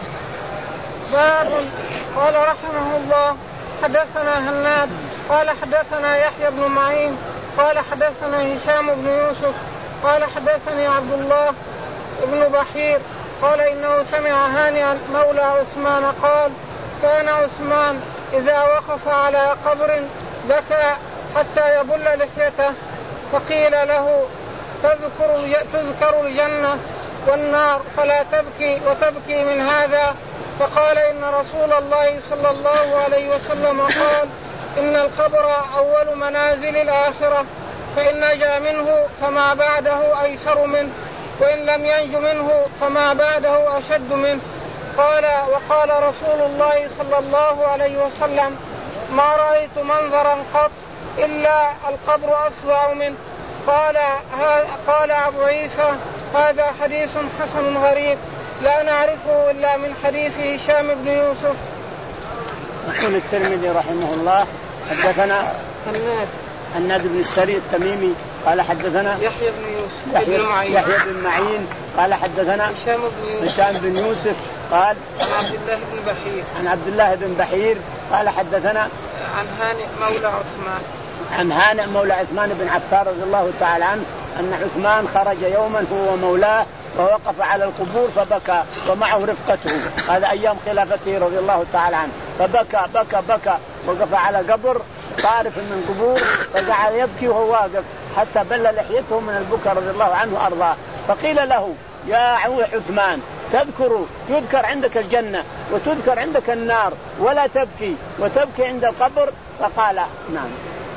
Speaker 1: باب. قال رحمه الله حدثنا هناد قال حدثنا يحيى بن معين قال حدثنا هشام بن يوسف قال حدثني عبد الله بن بحير قال إنه سمع هانئا مولى عثمان قال كان عثمان إذا وقف على قبر بكى حتى يبل لحيته، فقيل له تذكر, تذكر الجنة والنار فلا تبكي وتبكي من هذا، فقال إن رسول الله صلى الله عليه وسلم قال إن القبر أول منازل الآخرة، فإن نجا منه فما بعده أيسر منه، وإن لم ينج منه فما بعده أشد منه. قال وقال رسول الله صلى الله عليه وسلم ما رأيت منظرا قط إلا القبر أفظع منه. قال قال أبو عيسى هذا حديث حسن غريب لا نعرفه إلا من حديث هشام بن يوسف.
Speaker 2: يقول الترمذي رحمه الله حدثنا
Speaker 1: هناد
Speaker 2: هناد بن السري التميمي قال حدثنا
Speaker 1: يحيى بن يوسف
Speaker 2: يحيى بن معين, يحيى بن معين قال حدثنا
Speaker 1: هشام بن يوسف,
Speaker 2: هشام بن يوسف قال
Speaker 1: عن عبد الله بن بحير
Speaker 2: عن عبد الله بن بحير قال حدثنا
Speaker 1: عن هانئ مولى عثمان
Speaker 2: عن هانئ مولى عثمان بن عفان رضي الله تعالى عنه أن عثمان خرج يوما هو مولاه ووقف على القبور فبكى ومعه رفقته، هذا أيام خلافته رضي الله تعالى عنه، فبكى بكى بكى وقف على قبر طارف من القبور فجعل يبكي وهو واقف حتى بل لحيته من البكاء رضي الله عنه وأرضاه. فقيل له يا عثمان تذكر تذكر عندك الجنة وتذكر عندك النار ولا تبكي وتبكي عند القبر؟ فقال نعم.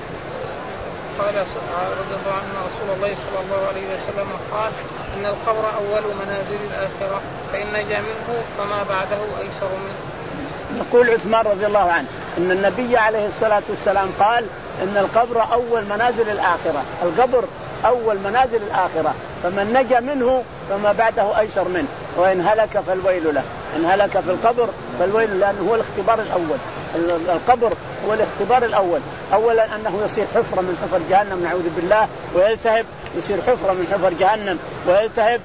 Speaker 1: قال رضي الله عنه رسول الله صلى الله عليه وسلم قال إن القبر أول منازل الآخرة، فإن نجا منه فما بعده أيسر منه.
Speaker 2: يقول عثمان رضي الله عنه إن النبي عليه الصلاة والسلام قال إن القبر أول منازل الآخرة، القبر أول منازل الآخرة، فمن نجا منه فما بعده أيسر منه، وإن هلك فالويل له. إن هلك في القبر فالويل، لأنه هو الاختبار الأول. القبر هو الاختبار الأول. أولا أنه يصير حفرة من حفر جهنم نعوذ بالله ويلتهب، يصير حفرة من حفر جهنم ويلتهب.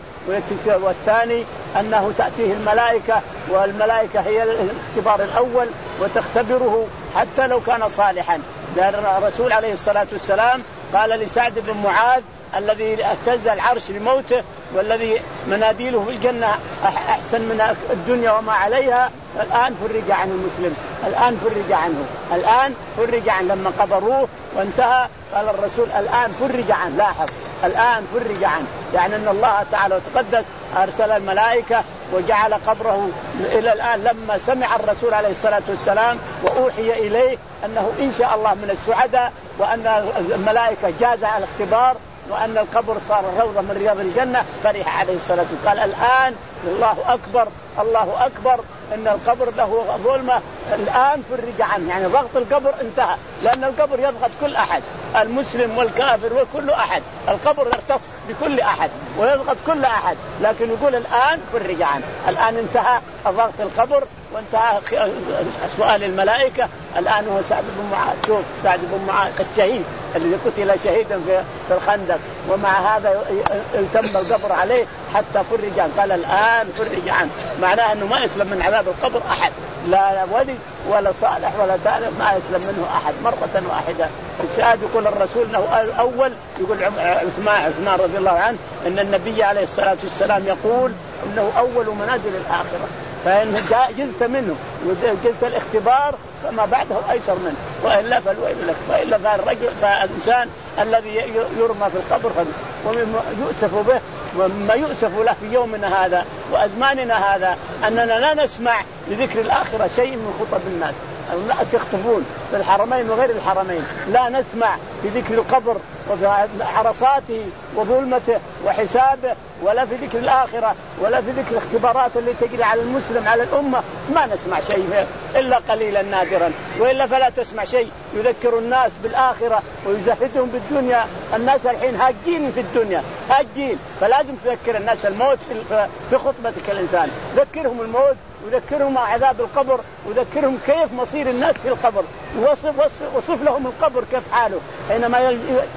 Speaker 2: والثاني أنه تأتيه الملائكة، والملائكة هي الاختبار الأول وتختبره حتى لو كان صالحا. لأن الرسول عليه الصلاة والسلام قال لسعد بن معاذ الذي اهتز العرش لموته والذي مناديله في الجنة أحسن من الدنيا وما عليها، الآن فرج عن المسلم، الآن فرج عنه، الآن فرج عنه. لما قبروه وانتهى قال الرسول الآن فرج عنه. لاحظ الآن فرج عنه، يعني أن الله تعالى وتقدس أرسل الملائكة وجعل قبره إلى الآن. لما سمع الرسول عليه الصلاة والسلام وأوحي إليه أنه إن شاء الله من السعداء وأن الملائكة جاز على الاختبار وأن القبر صار روضة من رياض الجنة، فرح عليه الصلاة والسلام. قال الآن الله أكبر الله أكبر إن القبر له ظلمة، الآن فرج عنه. يعني ضغط القبر انتهى، لأن القبر يضغط كل أحد، المسلم والكافر وكل أحد. القبر يختص بكل أحد ويضغط كل أحد، لكن يقول الآن فرج عنه، الآن انتهى ضغط القبر وانتهى سؤال الملائكة. الآن هو سعد بن معاذ، شوف سعد بن معاذ الشهيد الذي قتل شهيدا في الخندق، ومع هذا التم القبر عليه حتى فرج عنه. قال الآن فرج عنه، معناه أنه ما يسلم من عذاب القبر أحد، لا ولي ولا صالح ولا تالف، ما يسلم منه أحد مرة واحدة. الشاهد يقول الرسول أنه الأول، يقول عثمان عثمان رضي الله عنه أن النبي عليه الصلاة والسلام يقول أنه أول منازل الآخرة، فإن جزت منه وجزت الاختبار فما بعده أيسر منه، وإلا فالويل لك. وإلا فالرجل فالإنسان الذي يرمى في القبر ومما يؤسف به ومما يؤسف له في يومنا هذا وأزماننا هذا أننا لا نسمع لذكر الآخرة شيء من خطب الناس. الناس يخطبون في الحرمين وغير الحرمين، لا نسمع في ذكر القبر وفي عرصاته وظلمته وحسابه، ولا في ذكر الآخرة، ولا في ذكر الاختبارات اللي تجري على المسلم على الأمة. ما نسمع شيء إلا قليلا نادرا، وإلا فلا تسمع شيء يذكر الناس بالآخرة ويزهدهم بالدنيا. الناس الحين هاجين في الدنيا هاجين، فلازم تذكر الناس الموت في خطبتك. الإنسان ذكرهم الموت وذكرهم عذاب القبر وذكرهم كيف مصير الناس في القبر، وصف, وصف, وصف لهم القبر كيف حاله حينما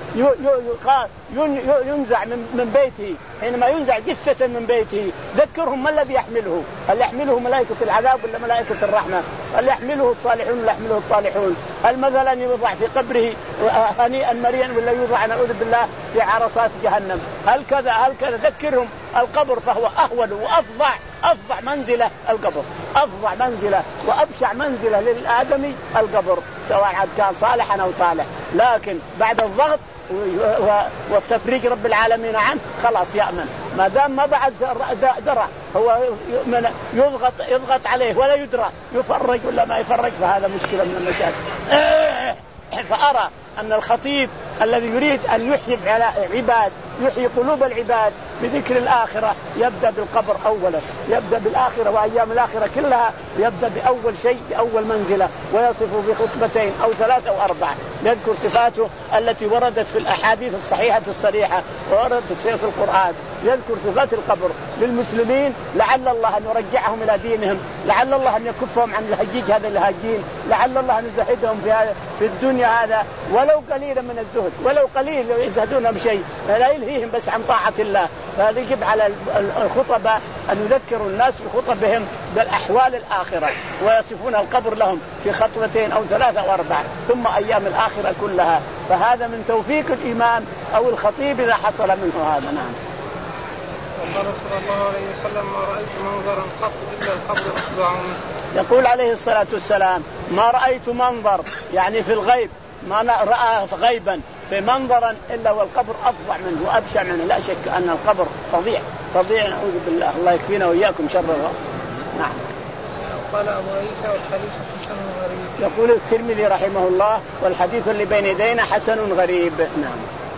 Speaker 2: ينزع من بيته، حينما ينزع جثة من بيته. ذكرهم ما الذي يحمله، هل يحمله ملائكة العذاب ولا ملائكة الرحمة؟ هل يحمله الصالحون ولا يحمله الطالحون؟ هل مثلا يوضع في قبره هنيئا مريئا ولا يوضع نعوذ بالله في عرصات جهنم؟ هل كذا هل كذا؟ ذكرهم القبر، فهو أهون وأفظع أفظع منزلة القبر، أفظع منزلة وأبشع منزلة للآدمي القبر، سواء كان صالحا أو طالح. لكن بعد الضغط والتفريج رب العالمين عنه خلاص يأمن، ما دام ما بعد درع هو يضغط يضغط عليه ولا يدرى يفرج ولا ما يفرج، فهذا مشكلة من المشاكل. فأرى أن الخطيب الذي يريد أن يحيي على عباد يحيي قلوب العباد بذكر الآخرة يبدأ بالقبر أولا، يبدأ بالآخرة وأيام الآخرة كلها، يبدأ بأول شيء بأول منزلة، ويصف بخطبتين أو ثلاثة أو أربعة، يذكر صفاته التي وردت في الأحاديث الصحيحة الصريحة ووردت في القرآن، يذكر صفات القبر للمسلمين لعل الله أن يرجعهم إلى دينهم، لعل الله أن يكفهم عن الهجيج هذا الهاجين، لعل الله أن يزهدهم في في الدنيا هذا ولو قليلا من الزهد، ولو قليل يزهدون بشيء لا يلهيهم بس عن طاعة الله. فهذا يجب على الخطبة أن يذكروا الناس في خطبهم بالأحوال الآخرة، ويصفون القبر لهم في خطوتين أو ثلاثة أو أربعة، ثم أيام الآخرة كلها. فهذا من توفيق الإمام أو الخطيب إذا حصل منه هذا. نعم.
Speaker 1: وقال صلى الله عليه وسلم ما رأيت منظرا قط إلا القبر أفظع منه.
Speaker 2: يقول عليه الصلاة والسلام ما رأيت منظر، يعني في الغيب ما رأى غيبا في منظرا إلا والقبر أفظع منه وأبشع منه. لا شك أن القبر فظيع فظيع، نعوذ بالله، الله يكفينا وإياكم شره. نعم.
Speaker 1: قال أبو عيسى والحديث حسن غريب.
Speaker 2: يقول الترمذي رحمه الله والحديث اللي بين يدينا حسن غريب. نعم.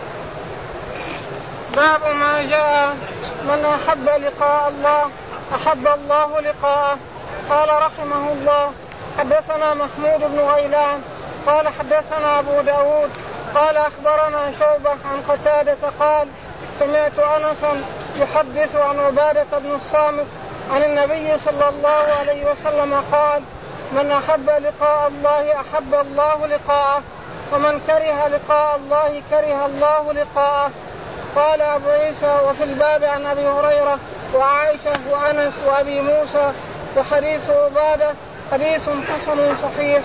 Speaker 1: باب ما جاء من أحب لقاء الله أحب الله لقاءه. قال رحمه الله حدثنا محمود بن غيلان قال حدثنا أبو داود قال أخبرنا شعبة عن قتادة قال سمعت أنسا يحدث عن عبادة بن الصامت عن النبي صلى الله عليه وسلم قال: من أحب لقاء الله أحب الله لقاءه، ومن كره لقاء الله كره الله لقاءه. قال أبو عيسى: وفي الباب عن أبي هريرة وعائشة وأنس وأبي موسى وحديث عبادة حديث حسن صحيح.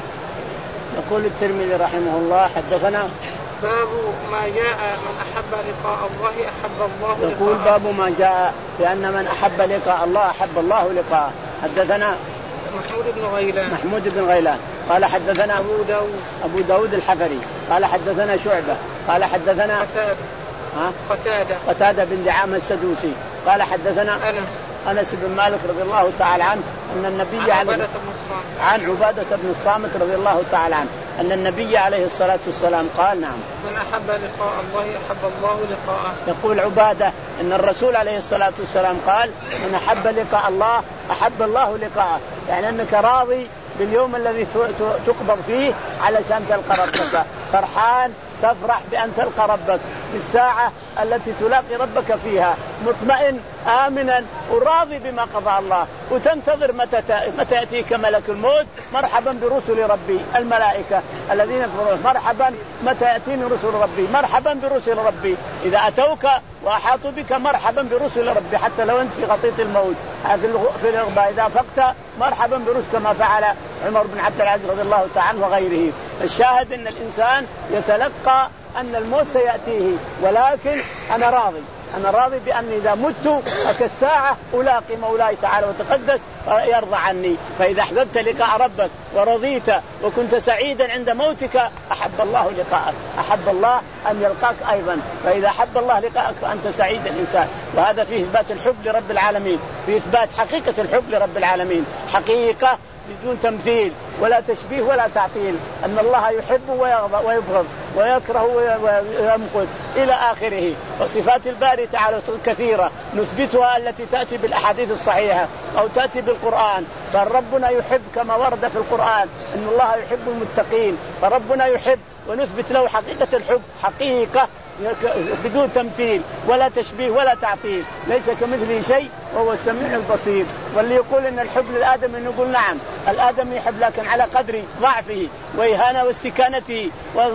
Speaker 2: يقول الترمذي رحمه الله: حدثنا
Speaker 1: باب ما جاء من أحب لقاء الله أحب الله لقاءه.
Speaker 2: يقول باب ما جاء بأن من أحب لقاء الله أحب الله لقاءه. حدثنا
Speaker 1: محمود بن غيلان
Speaker 2: محمود بن غيلان قال حدثنا
Speaker 1: أبو داود
Speaker 2: أبو داود الحفري قال حدثنا شعبة قال حدثنا
Speaker 1: قتادة
Speaker 2: ها؟
Speaker 1: قتادة
Speaker 2: قتادة بن دعامة السدوسي قال حدثنا
Speaker 1: أنس
Speaker 2: أنس بن مالك رضي الله تعالى عنه أن النبي
Speaker 1: عن
Speaker 2: عليه
Speaker 1: عبادة بن الصامت
Speaker 2: عن عبادة بن الصامت رضي الله تعالى عنه أن النبي عليه الصلاة والسلام قال: نعم،
Speaker 1: من أحب لقاء الله أحب الله لقاءه.
Speaker 2: يقول عبادة أن الرسول عليه الصلاة والسلام قال: من أحب لقاء الله أحب الله لقاءه، يعني أنك راضي باليوم الذي تقبض فيه علشان تلقى ربك، فرحان تفرح بأن تلقى ربك بالساعة التي تلاقي ربك فيها، مطمئن آمنا وراضي بما قضى الله، وتنتظر متى متى يأتيك ملك الموت. مرحبا برسل ربي الملائكة الذين يقولون مرحبا متى يأتيني رسل ربي، مرحبا برسل ربي إذا أتوك وأحاطوا بك، مرحبا برسل ربي حتى لو أنت في غطية الموت في الغربة إذا فقت مرحبا برسل، كما فعل عمر بن عبد العزيز رضي الله تعالى عنه وغيره. الشاهد أن الإنسان يتلقى أن الموت سيأتيه، ولكن أنا راضي أنا راضي بأن إذا مت كالساعة ألاقي مولاي تعالى وتقدس يرضى عني. فإذا أحببت لقاء ربك ورضيت وكنت سعيدا عند موتك أحب الله لقاءك، أحب الله أن يلقاك أيضا. فإذا أحب الله لقاءك فأنت سعيد الإنسان. وهذا فيه إثبات الحب لرب العالمين، فيه إثبات حقيقة الحب لرب العالمين، حقيقة بدون تمثيل ولا تشبيه ولا تعطيل، أن الله يحب ويبغض ويكره ويمقت إلى آخره. وصفات الباري تعالى كثيرة نثبتها التي تأتي بالأحاديث الصحيحة أو تأتي بالقرآن. فربنا يحب كما ورد في القرآن أن الله يحب المتقين، فربنا يحب ونثبت له حقيقة الحب، حقيقة بدون تمثيل ولا تشبيه ولا تعطيل، ليس كمثله شيء وهو السميع البصير. واللي يقول ان الحب للآدم نقول نعم، الآدم يحب لكن على قدر ضعفه وإهانة واستكانته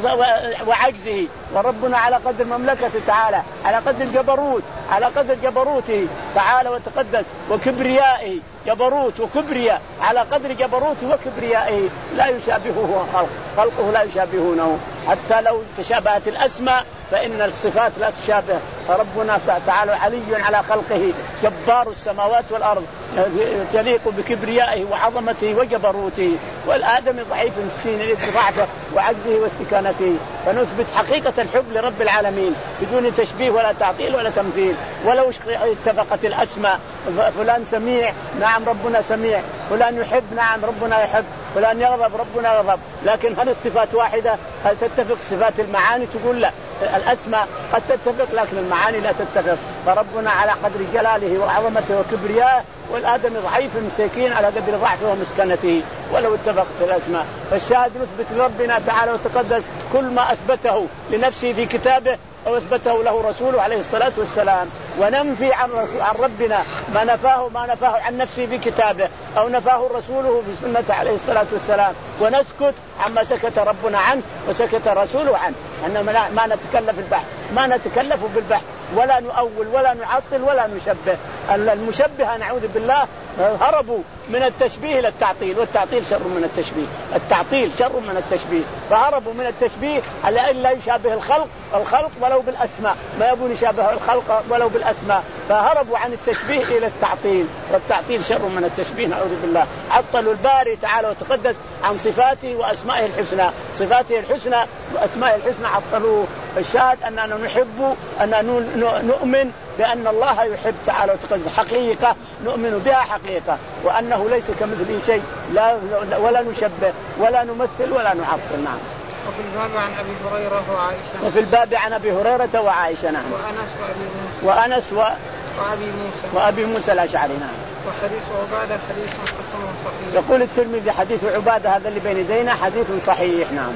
Speaker 2: وعجزه، وربنا على قدر مملكته تعالى، على قدر جبروت على قدر جبروته تعالى وتقدس وكبريائه، جبروت وكبرياء على قدر جبروته وكبريائه لا يشابهه خلق خلقه لا يشابهونه، حتى لو تشابهت الأسماء فإن الصفات لا تشابه. فربنا تعالى علي على خلقه، جبار السماوات والأرض، يليق بكبريائه وعظمته وجبروته. والآدم ضعيف مسكين بضعفه وعجزه واستكانته. فنثبت حقيقة الحب لرب العالمين بدون تشبيه ولا تعطيل ولا تمثيل. ولو اتفقت الأسماء، فلان سميع نعم ربنا سميع، فلان يحب نعم ربنا يحب، فلان يغضب ربنا يغضب، لكن هل الصفات واحدة؟ هل تتفق صفات المعاني؟ تقول لا، الأسماء قد تتفق لكن المعاني لا تتفق. فربنا على قدر جلاله وعظمته وكبريائه، والآدم ضعيف مسكين على قدر ضعفه ومسكنته ولو اتفقت الأسماء. فالشاهد نثبت لربنا تعالى وتقدس كل ما أثبته لنفسه في كتابه أو أثبته له رسوله عليه الصلاة والسلام، وننفي عن, عن ربنا ما نفاه ما نفاه عن نفسه في كتابه أو نفاه رسوله في سنته عليه الصلاة والسلام، ونسكت عما سكت ربنا عنه وسكت رسوله عنه. أن ما نتكلف البحث ما نتكلف بالبحث ولا نؤول ولا نعطل ولا نشبه. المشبهة نعوذ بالله هربوا من التشبيه إلى التعطيل، والتعطيل شر من التشبيه، التعطيل شر من التشبيه. فهربوا من التشبيه على أن لا يشابه الخلق الخلق ولو بالأسماء، ما يبون يشابه الخلق ولو بالأسماء، فهربوا عن التشبيه إلى التعطيل، والتعطيل شر من التشبيه نعوذ بالله. عطلوا الباري تعالى وتقدس عن صفاته وأسمائه الحسنى، صفاته الحسنى وأسمائه الحسنى عطلوه. الشاهد أننا نحب أننا نؤمن بأن الله يحب تعالى وتقدس حقيقة، نؤمن بها حقيقة، وأنه ليس كمثله شيء، لا ولا نشبه ولا نمثل ولا نعطل. نعم.
Speaker 1: وفي الباب عن أبي هريرة وعائشة.
Speaker 2: وفي الباب عن أبي هريرة وعائشة. نعم.
Speaker 1: وأنس وأبي موسى.
Speaker 2: وأنس و...
Speaker 1: وأبي موسى.
Speaker 2: وأبي موسى الأشعري. نعم.
Speaker 1: وحديث عبادة حديث حسن صحيح.
Speaker 2: يقول الترمذي حديث عبادة هذا اللي بين يدينا حديث صحيح. نعم.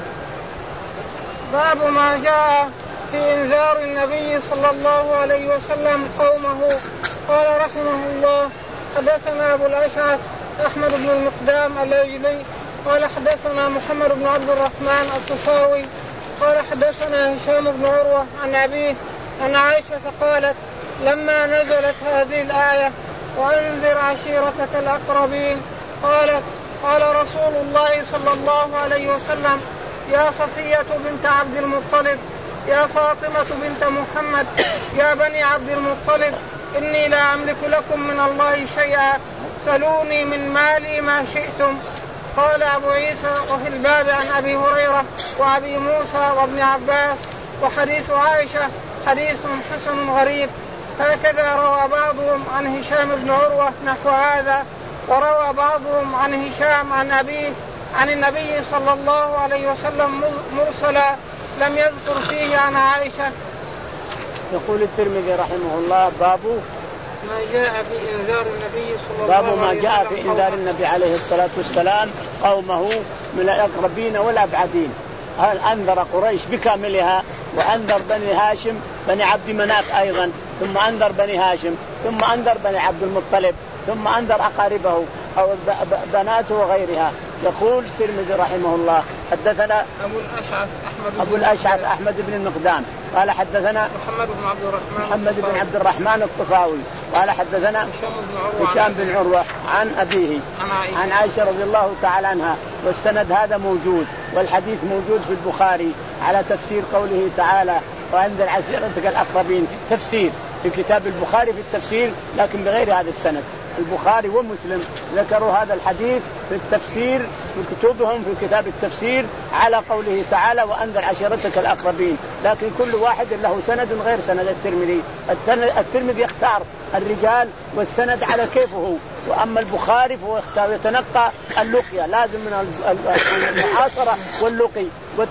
Speaker 1: باب ما جاء في إنذار النبي صلى الله عليه وسلم قومه. قال رحمه الله: حدثنا أبو الأشعث أحمد بن المقدام الليلي قال حدثنا محمد بن عبد الرحمن الطفاوي قال حدثنا هشام بن عروة عن أبيه عن عائشة قالت لما نزلت هذه الآية وأنذر عشيرتك الأقربين قالت قال رسول الله صلى الله عليه وسلم يا صفية بنت عبد المطلب يا فاطمة بنت محمد يا بني عبد المطلب إني لا أملك لكم من الله شيئا سلوني من مالي ما شئتم. قال أبو عيسى وفي الباب عن أبي هريرة وأبي موسى وابن عباس وحديث عائشة حديث حسن غريب. هكذا روى بعضهم عن هشام بن عروة نحو هذا وروى بعضهم عن هشام عن أبيه عن النبي صلى الله عليه وسلم مرسلا لم يذكر فيه عن عائشة.
Speaker 2: يقول الترمذي رحمه الله باب
Speaker 1: ما جاء في إنذار النبي صلى الله عليه وسلم
Speaker 2: باب ما جاء في إنذار النبي عليه الصلاة والسلام قومه من الأقربين والأبعدين. أنذر قريش بكاملها وأنذر بني هاشم بني عبد مناف أيضا ثم أنذر بني هاشم ثم أنذر بني عبد المطلب ثم أنذر أقاربه أو بناته وغيرها. يقول الترمذي رحمه الله حدثنا
Speaker 1: أبو الأشعث أحمد
Speaker 2: أبو الأشعث أحمد بن المقدام قال حدثنا
Speaker 1: محمد بن عبد الرحمن
Speaker 2: محمد بن عبد الرحمن الطفاوي قال حدثنا هشام بن عروة عن أبيه عن عائشة رضي الله تعالى عنها والسند هذا موجود والحديث موجود في البخاري على تفسير قوله تعالى وأنذر عشيرتك الأقربين في تفسير في كتاب البخاري في التفسير لكن بغير هذا السند. البخاري ومسلم ذكروا هذا الحديث في التفسير في كتبهم في كتاب التفسير على قوله تعالى وأنذر عشيرتك الأقربين لكن كل واحد له سند غير سند الترمذي. الترمذي يختار الرجال والسند على كيفه وأما البخاري فهو يختار يتنقى اللقية لازم من المعاصرة واللقي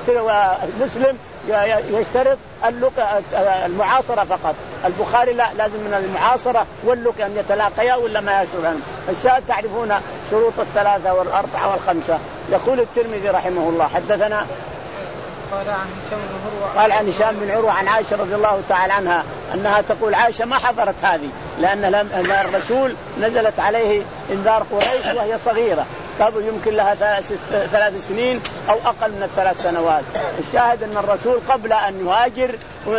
Speaker 2: والمسلم يشترط اللقاء المعاصرة فقط. البخاري لا لازم من المعاصرة واللقاء أن يتلاقيا ولا ما يشعرون. الشاهد تعرفون شروط الثلاثة والأربعة والخمسة. يقول الترمذي رحمه الله حدثنا
Speaker 1: قال عن هشام بن عروة
Speaker 2: قال عن هشام بن عروة عن عائشة رضي الله تعالى عنها أنها تقول عائشة ما حضرت هذه لأن الرسول نزلت عليه إنذار قريش وهي صغيرة قبل يمكن لها ثلاث سنين أو أقل من الثلاث سنوات. الشاهد أن الرسول قبل أن يهاجر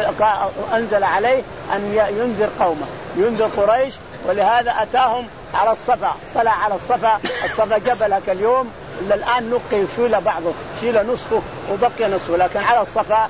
Speaker 2: أنزل عليه أن ينذر قومه ينذر قريش ولهذا أتاهم على الصفا طلع على الصفا. الصفا جبل هك اليوم إلا الآن نقي يشيل بعضه شيل نصفه وبقي نصفه لكن على الصفا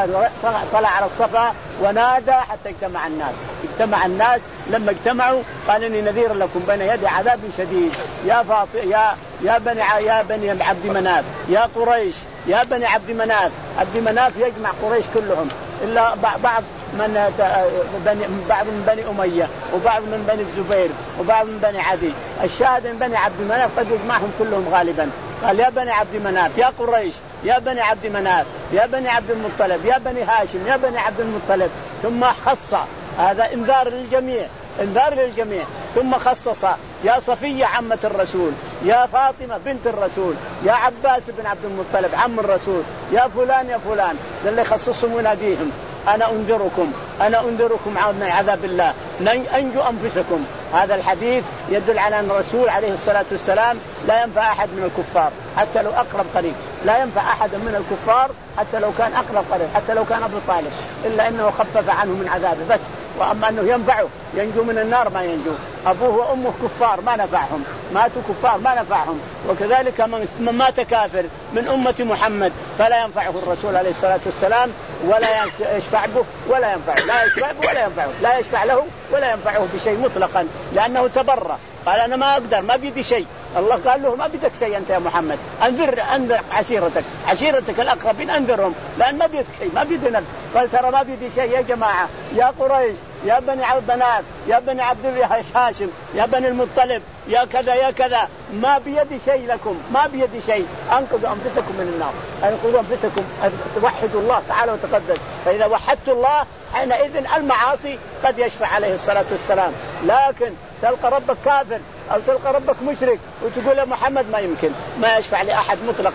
Speaker 2: طلع على الصفا ونادى حتى اجتمع الناس. اجتمع الناس لما اجتمعوا قال إني نذير لكم بين يدي عذاب شديد يا فاط يا يا بني يا بني عبد مناف يا قريش يا بني عبد مناف. عبد مناف يجمع قريش كلهم إلا بعض من بني بعض من بني أمية وبعض من بني الزبير وبعض من بني عدي. الشاهد من بني عبد مناف قد يجمعهم كلهم غالبا. قال يا بني عبد مناف يا قريش يا بني عبد مناف يا بني عبد المطلب يا بني هاشم يا بني عبد المطلب ثم خص هذا انذار للجميع انذار للجميع ثم خصص يا صفية عمة الرسول يا فاطمة بنت الرسول يا عباس بن عبد المطلب عم الرسول يا فلان يا فلان اللي خصصهم وناديهم أنا أنذركم أنا أنذركم من عذاب الله أنجوا أنفسكم. هذا الحديث يدل على أن الرسول عليه الصلاة والسلام لا ينفع أحد من الكفار حتى لو أقرب قريب لا ينفع أحد من الكفار حتى لو كان أقرب قريب حتى لو كان أبو طالب إلا أنه خفف عنه من عذابه بس. وأما أنه ينفعه ينجو من النار ما ينجو. أبوه وأمه كفار ما نفعهم ماتوا كفار ما نفعهم. وكذلك من مات كافر من أمة محمد فلا ينفعه الرسول عليه الصلاة والسلام ولا يشفع به ولا ينفعه لا يشفع به ولا ينفعه لا يشفع له ولا ينفعه بشيء مطلقا لأنه تبرأ قال أنا ما أقدر ما بيدي شيء. الله قال له ما بدك شيء أنت يا محمد أنذر أنذر عشيرتك عشيرتك الأقربين أنذرهم لأن ما بيدك شيء ما بيدي نفس. قال ترى ما بيدي شيء يا جماعة يا قريش يا بني عبد مناف يا بني عبد هاشم يا بني المطلب يا كذا يا كذا ما بيدي شيء لكم ما بيدي شيء أنقذوا أنفسكم من النار أنقذوا أنفسكم توحدوا الله تعالى وتقدس. فإذا وحدت الله حينئذ المعاصي قد يشفع عليه الصلاة والسلام. لكن تلقى ربك كافر أو تلقى ربك مشرك وتقول يا محمد ما يمكن ما يشفع لأحد مطلقا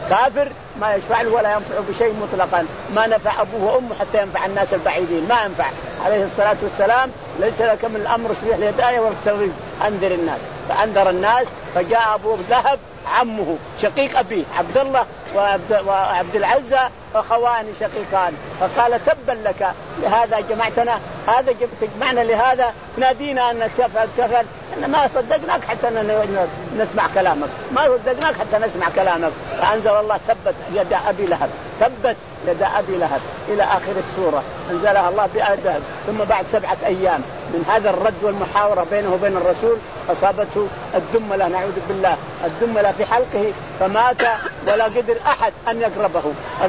Speaker 2: كافر ما يشفع له ولا ينفع بشيء مطلقا، ما نفع أبوه وأمه حتى ينفع الناس البعيدين، ما ينفع. عليه الصلاة والسلام ليس لك من الأمر شبيه الهداية والتغريب، أنذر الناس. فأنذر الناس، فجاء أبو لهب عمه شقيق أبيه عبد الله وعبد, وعبد العزة أخوان شقيقان، فقال تبا لك لهذا جمعتنا، هذا تجمعنا لهذا، نادينا أن تفعل تفعل، إن ما صدقناك حتى نسمع كلامك، ما صدقناك حتى نسمع كلامك. فأنزل الله تبت يد أبي لهب، تبت يد أبي لهب إلى آخر السورة، أنزلها الله بآية. ثم بعد سبعة أيام من هذا الرد والمحاورة بينه وبين الرسول أصابته الدملة، نعوذ بالله، الدملة في حلقه فمات ولا قدر أحد أن يقربه.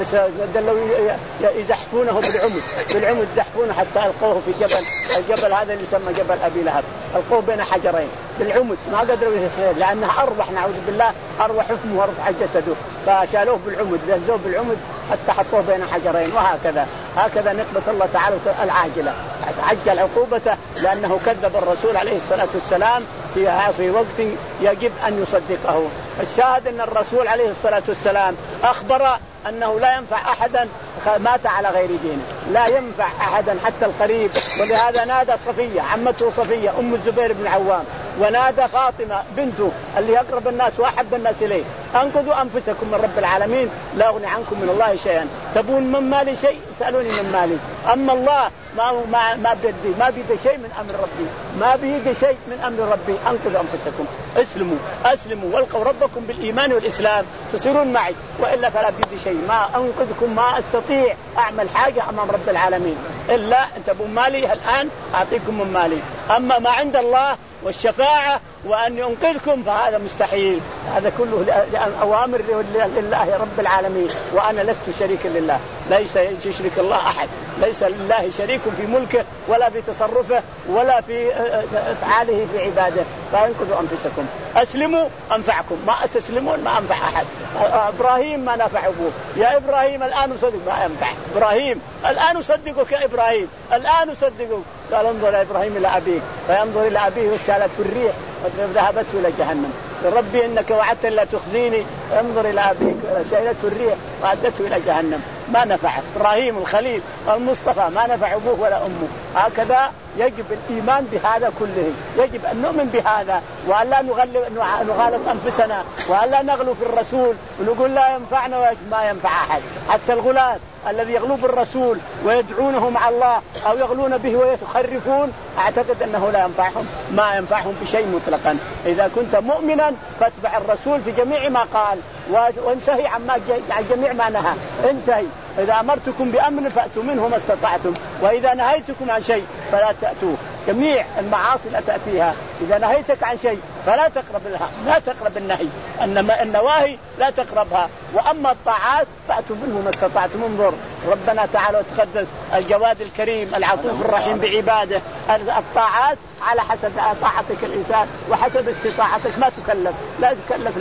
Speaker 2: يزحفونه بالعمد، بالعمد زحفونه حتى ألقوه في جبل، الجبل هذا اللي يسمى جبل أبي لهب، ألقوه بين حجرين بالعمد، ما قدروا يسحبوه لأنه أربح، نعوذ بالله، أربح حكمه وارفع جسده، فشالوه بالعمد، لزوه بالعمد حتى حطوه بين حجرين. وهكذا هكذا نقمة الله تعالى العاجلة، عجل عقوبته لأنه كذب الرسول عليه الصلاة والسلام في في وقت يجب أن يصدقه. الشاهد أن الرسول عليه الصلاة والسلام أخبر أنه لا ينفع أحدا مات على غير دينه، لا ينفع أحدا حتى القريب. ولهذا نادى صفية عمته صفية أم الزبير بن العوام، ونادى فاطمة بنته اللي أقرب الناس وأحب الناس إليه، أنقذوا أنفسكم من رب العالمين لا أغني عنكم من الله شيئا، تبون من مالي شيء سألوني من مالي، أما الله ما ما ما بيدي ما بيدي شيء من أمر ربي، ما بيدي شيء من أمر ربي، أنقذوا أنفسكم، اسلموا أسلموا والقوا ربكم بالإيمان والإسلام تصيرون معي، وإلا فلا بيدي شيء، ما أنقذكم، ما أستطيع أعمل حاجة أمام رب العالمين إلا أن تبون مالي الآن أعطيكم من مالي، أما ما عند الله والشفاعة وأن ينقذكم فهذا مستحيل. هذا كله لأن أوامر لله رب العالمين، وأنا لست شريكا لله، ليس يشرك الله أحد، ليس لله شريك في ملكه ولا في تصرفه ولا في أفعاله في عباده، فانقذوا أنفسكم أسلموا أنفعكم، ما تسلمون ما أنفع أحد. إبراهيم ما نفع أبوه، يا إبراهيم الآن أصدق، ما ينفع إبراهيم الآن أصدقك يا إبراهيم الآن أصدقك، قال انظر يا إبراهيم إلى أبيك، فينظر إلى أبيه وشالت في الريح وذهبته إلى جهنم، ربي إنك وعدت لا تخزيني، انظر إلى أبيك شالته الريح وعدته إلى جهنم، ما نفع إبراهيم الخليل المصطفى، ما نفع أبوه ولا أمه. هكذا يجب الإيمان بهذا كله، يجب أن نؤمن بهذا، وأن لا نغالط أنفسنا، وأن لا نغلو في الرسول ونقول لا ينفعنا ما ينفع أحد. حتى الغلاة الذي يغلو بالرسول ويدعونه مع الله أو يغلون به ويتخرفون، أعتقد أنه لا ينفعهم، ما ينفعهم بشيء مطلقا. إذا كنت مؤمنا فاتبع الرسول في جميع ما قال وانتهي عما عن جميع ما نهى، انتهي. إذا أمرتكم بأمر فأتوا منه ما استطعتم، وإذا نهيتكم عن شيء فلا تأتوه. جميع المعاصي لا تأتيها، إذا نهيتك عن شيء فلا تقرب لها، لا تقرب النهي، أنما النواهي لا تقربها، وأما الطاعات فأتوا منه ما استطعتم. انظر ربنا تعالى وتقدس الجواد الكريم العطوف الرحيم بعباده، الطاعات على حسب طاعتك الإنسان وحسب استطاعتك، ما تكلف، لا تكلف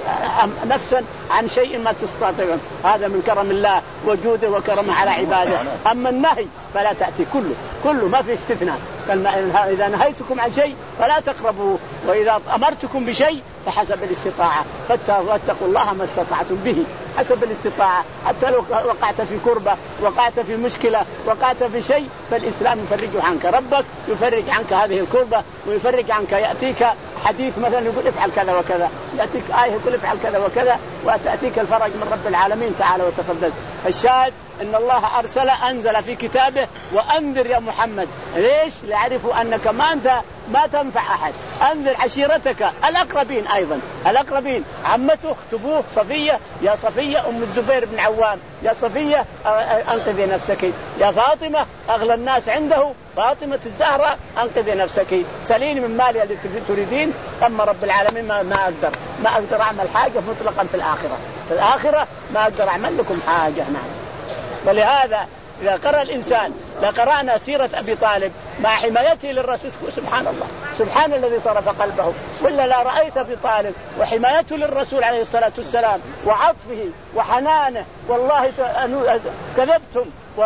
Speaker 2: نفسا عن شيء ما تستطيع، هذا من كرم الله وجوده وكرمه على عباده. أما النهي فلا تأتي كله كله ما في استثناء، إذا نهيتكم عن شيء فلا تقربوه، وإذا أمرتكم بشيء فحسب الاستطاعة، فاتقوا الله ما استطعتم به حسب الاستطاعة. حتى لو وقعت في كربة، وقعت في مشكلة، وقعت في شيء، فالإسلام يفرج عنك، ربك يفرج عنك هذه الكربة ويفرج عنك. يأتيك حديث مثلا يقول افعل كذا وكذا، يأتيك آية يقول افعل كذا وكذا، وتأتيك الفرج من رب العالمين تعالى وتقدس. الشاهد إن الله أرسل أنزل في كتابه وأنذر يا محمد، ليش؟ ليعرفوا أنك ما أنت ما تنفع أحد. أنذر عشيرتك الأقربين، أيضا الأقربين، عمته اختبوه صفية، يا صفية أم الزبير بن عوام، يا صفية أنقذي نفسك، يا فاطمة أغلى الناس عنده فاطمة الزهراء أنقذي نفسك، سليني من مالي التي تريدين. أما رب العالمين ما, ما أقدر ما أقدر أعمل حاجة مطلقا في الآخرة، في الآخرة ما أقدر أعمل لكم حاجة. نعم. ولهذا إذا قرأ الإنسان لقرأنا سيرة أبي طالب مع حمايته للرسول. سبحان الله، سبحان الذي صرف قلبه. ولا لا رأيت في طالب وحمايته للرسول عليه الصلاة والسلام وعطفه وحنانه. والله كذبتم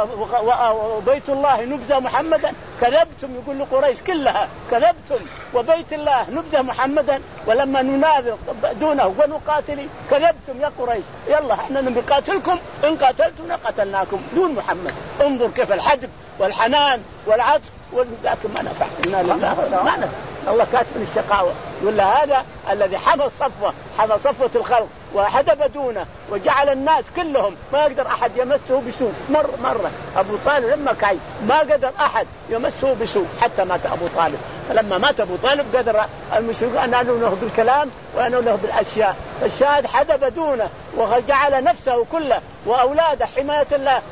Speaker 2: وبيت الله نبذ محمدا، كذبتم يقول لقريش كلها كذبتم، وبيت الله نبذ محمدا ولما نناظر دونه ونقاتل كذبتم يا قريش. يلا احنا نقاتلكم، ان قاتلتم قتلناكم دون محمد. انظر كيف الحجب والحنان والعطف، ولكن ما نفع. إنا لله ما نفع. الله كاتب من الشقاوة. ولا هذا الذي حمى الصفوة، حمى صفوة الخلق وحدب دونه وجعل الناس كلهم ما يقدر أحد يمسه بسوء. مر مرة أبو طالب لما كعي ما قدر أحد يمسه بسوء حتى مات أبو طالب. فلما مات أبو طالب قدر المشركون أن ينالونه بالكلام وينالونه بالأشياء. فالشاهد حدب دونه وجعل نفسه كله وأولاده حماية الله،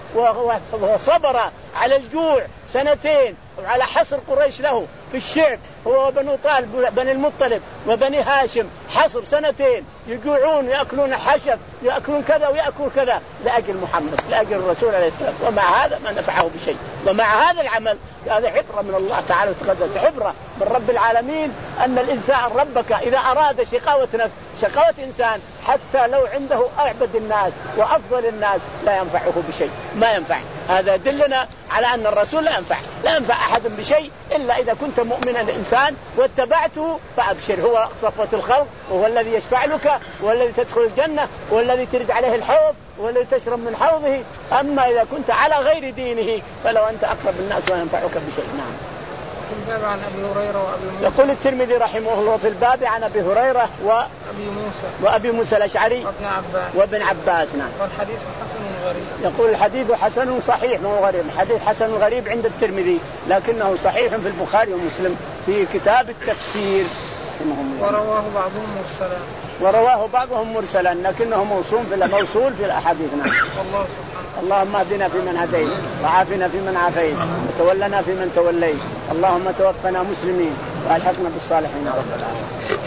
Speaker 2: وصبر على الجوع سنتين وعلى حصر قريش له في الشعب، هو وبنو طالب بني المطلب وبني هاشم، حصر سنتين يجوعون يأكلون حشب يأكلون كذا ويأكلون كذا لأجل محمد لأجل الرسول عليه السلام. ومع هذا ما نفعه بشيء. ومع هذا العمل هذا عبرة من الله تعالى وتقدس، عبرة من رب العالمين أن الإنسان ربك إذا أراد شقاوة نفس شقاوة إنسان حتى لو عنده أعبد الناس وأفضل الناس لا ينفعه بشيء، ما ينفع. هذا يدلنا على أن الرسول لا ينفع لا ينفع أحد بشيء إلا إذا كنت مؤمنا الإنسان واتبعته فأبشر. هو صفوة الخلق وهو الذي يشفع لك والذي تدخل الجنة والذي ترد عليه الحوض والذي تشرب من حوضه. أما إذا كنت على غير دينه فلو أنت أقرب الناس وينفعك بشيء. نعم.
Speaker 1: في الباب عن أبي هريرة وأبي موسى.
Speaker 2: يقول الترمذي رحمه الله في الباب عن أبي هريرة وأبي
Speaker 1: موسى
Speaker 2: وأبي موسى الأشعري
Speaker 1: وابن عباس
Speaker 2: وابن عباس. نعم.
Speaker 1: والحديث حسن غريب.
Speaker 2: يقول الحديث حسن صحيح مو غريب. الحديث حسن غريب عند الترمذي لكنه صحيح في البخاري ومسلم في كتاب التفسير.
Speaker 1: ورواه بعضهم مرسلا
Speaker 2: ورواه بعضهم مرسلا لكنه موصول في موصول في الأحاديث. نعم.
Speaker 1: والله سبحانه.
Speaker 2: اللهم اهدنا فيمن هديت وعافنا فيمن عافيت وتولنا فيمن توليت. اللهم توفنا مسلمين والحقنا بالصالحين يا رب العالمين.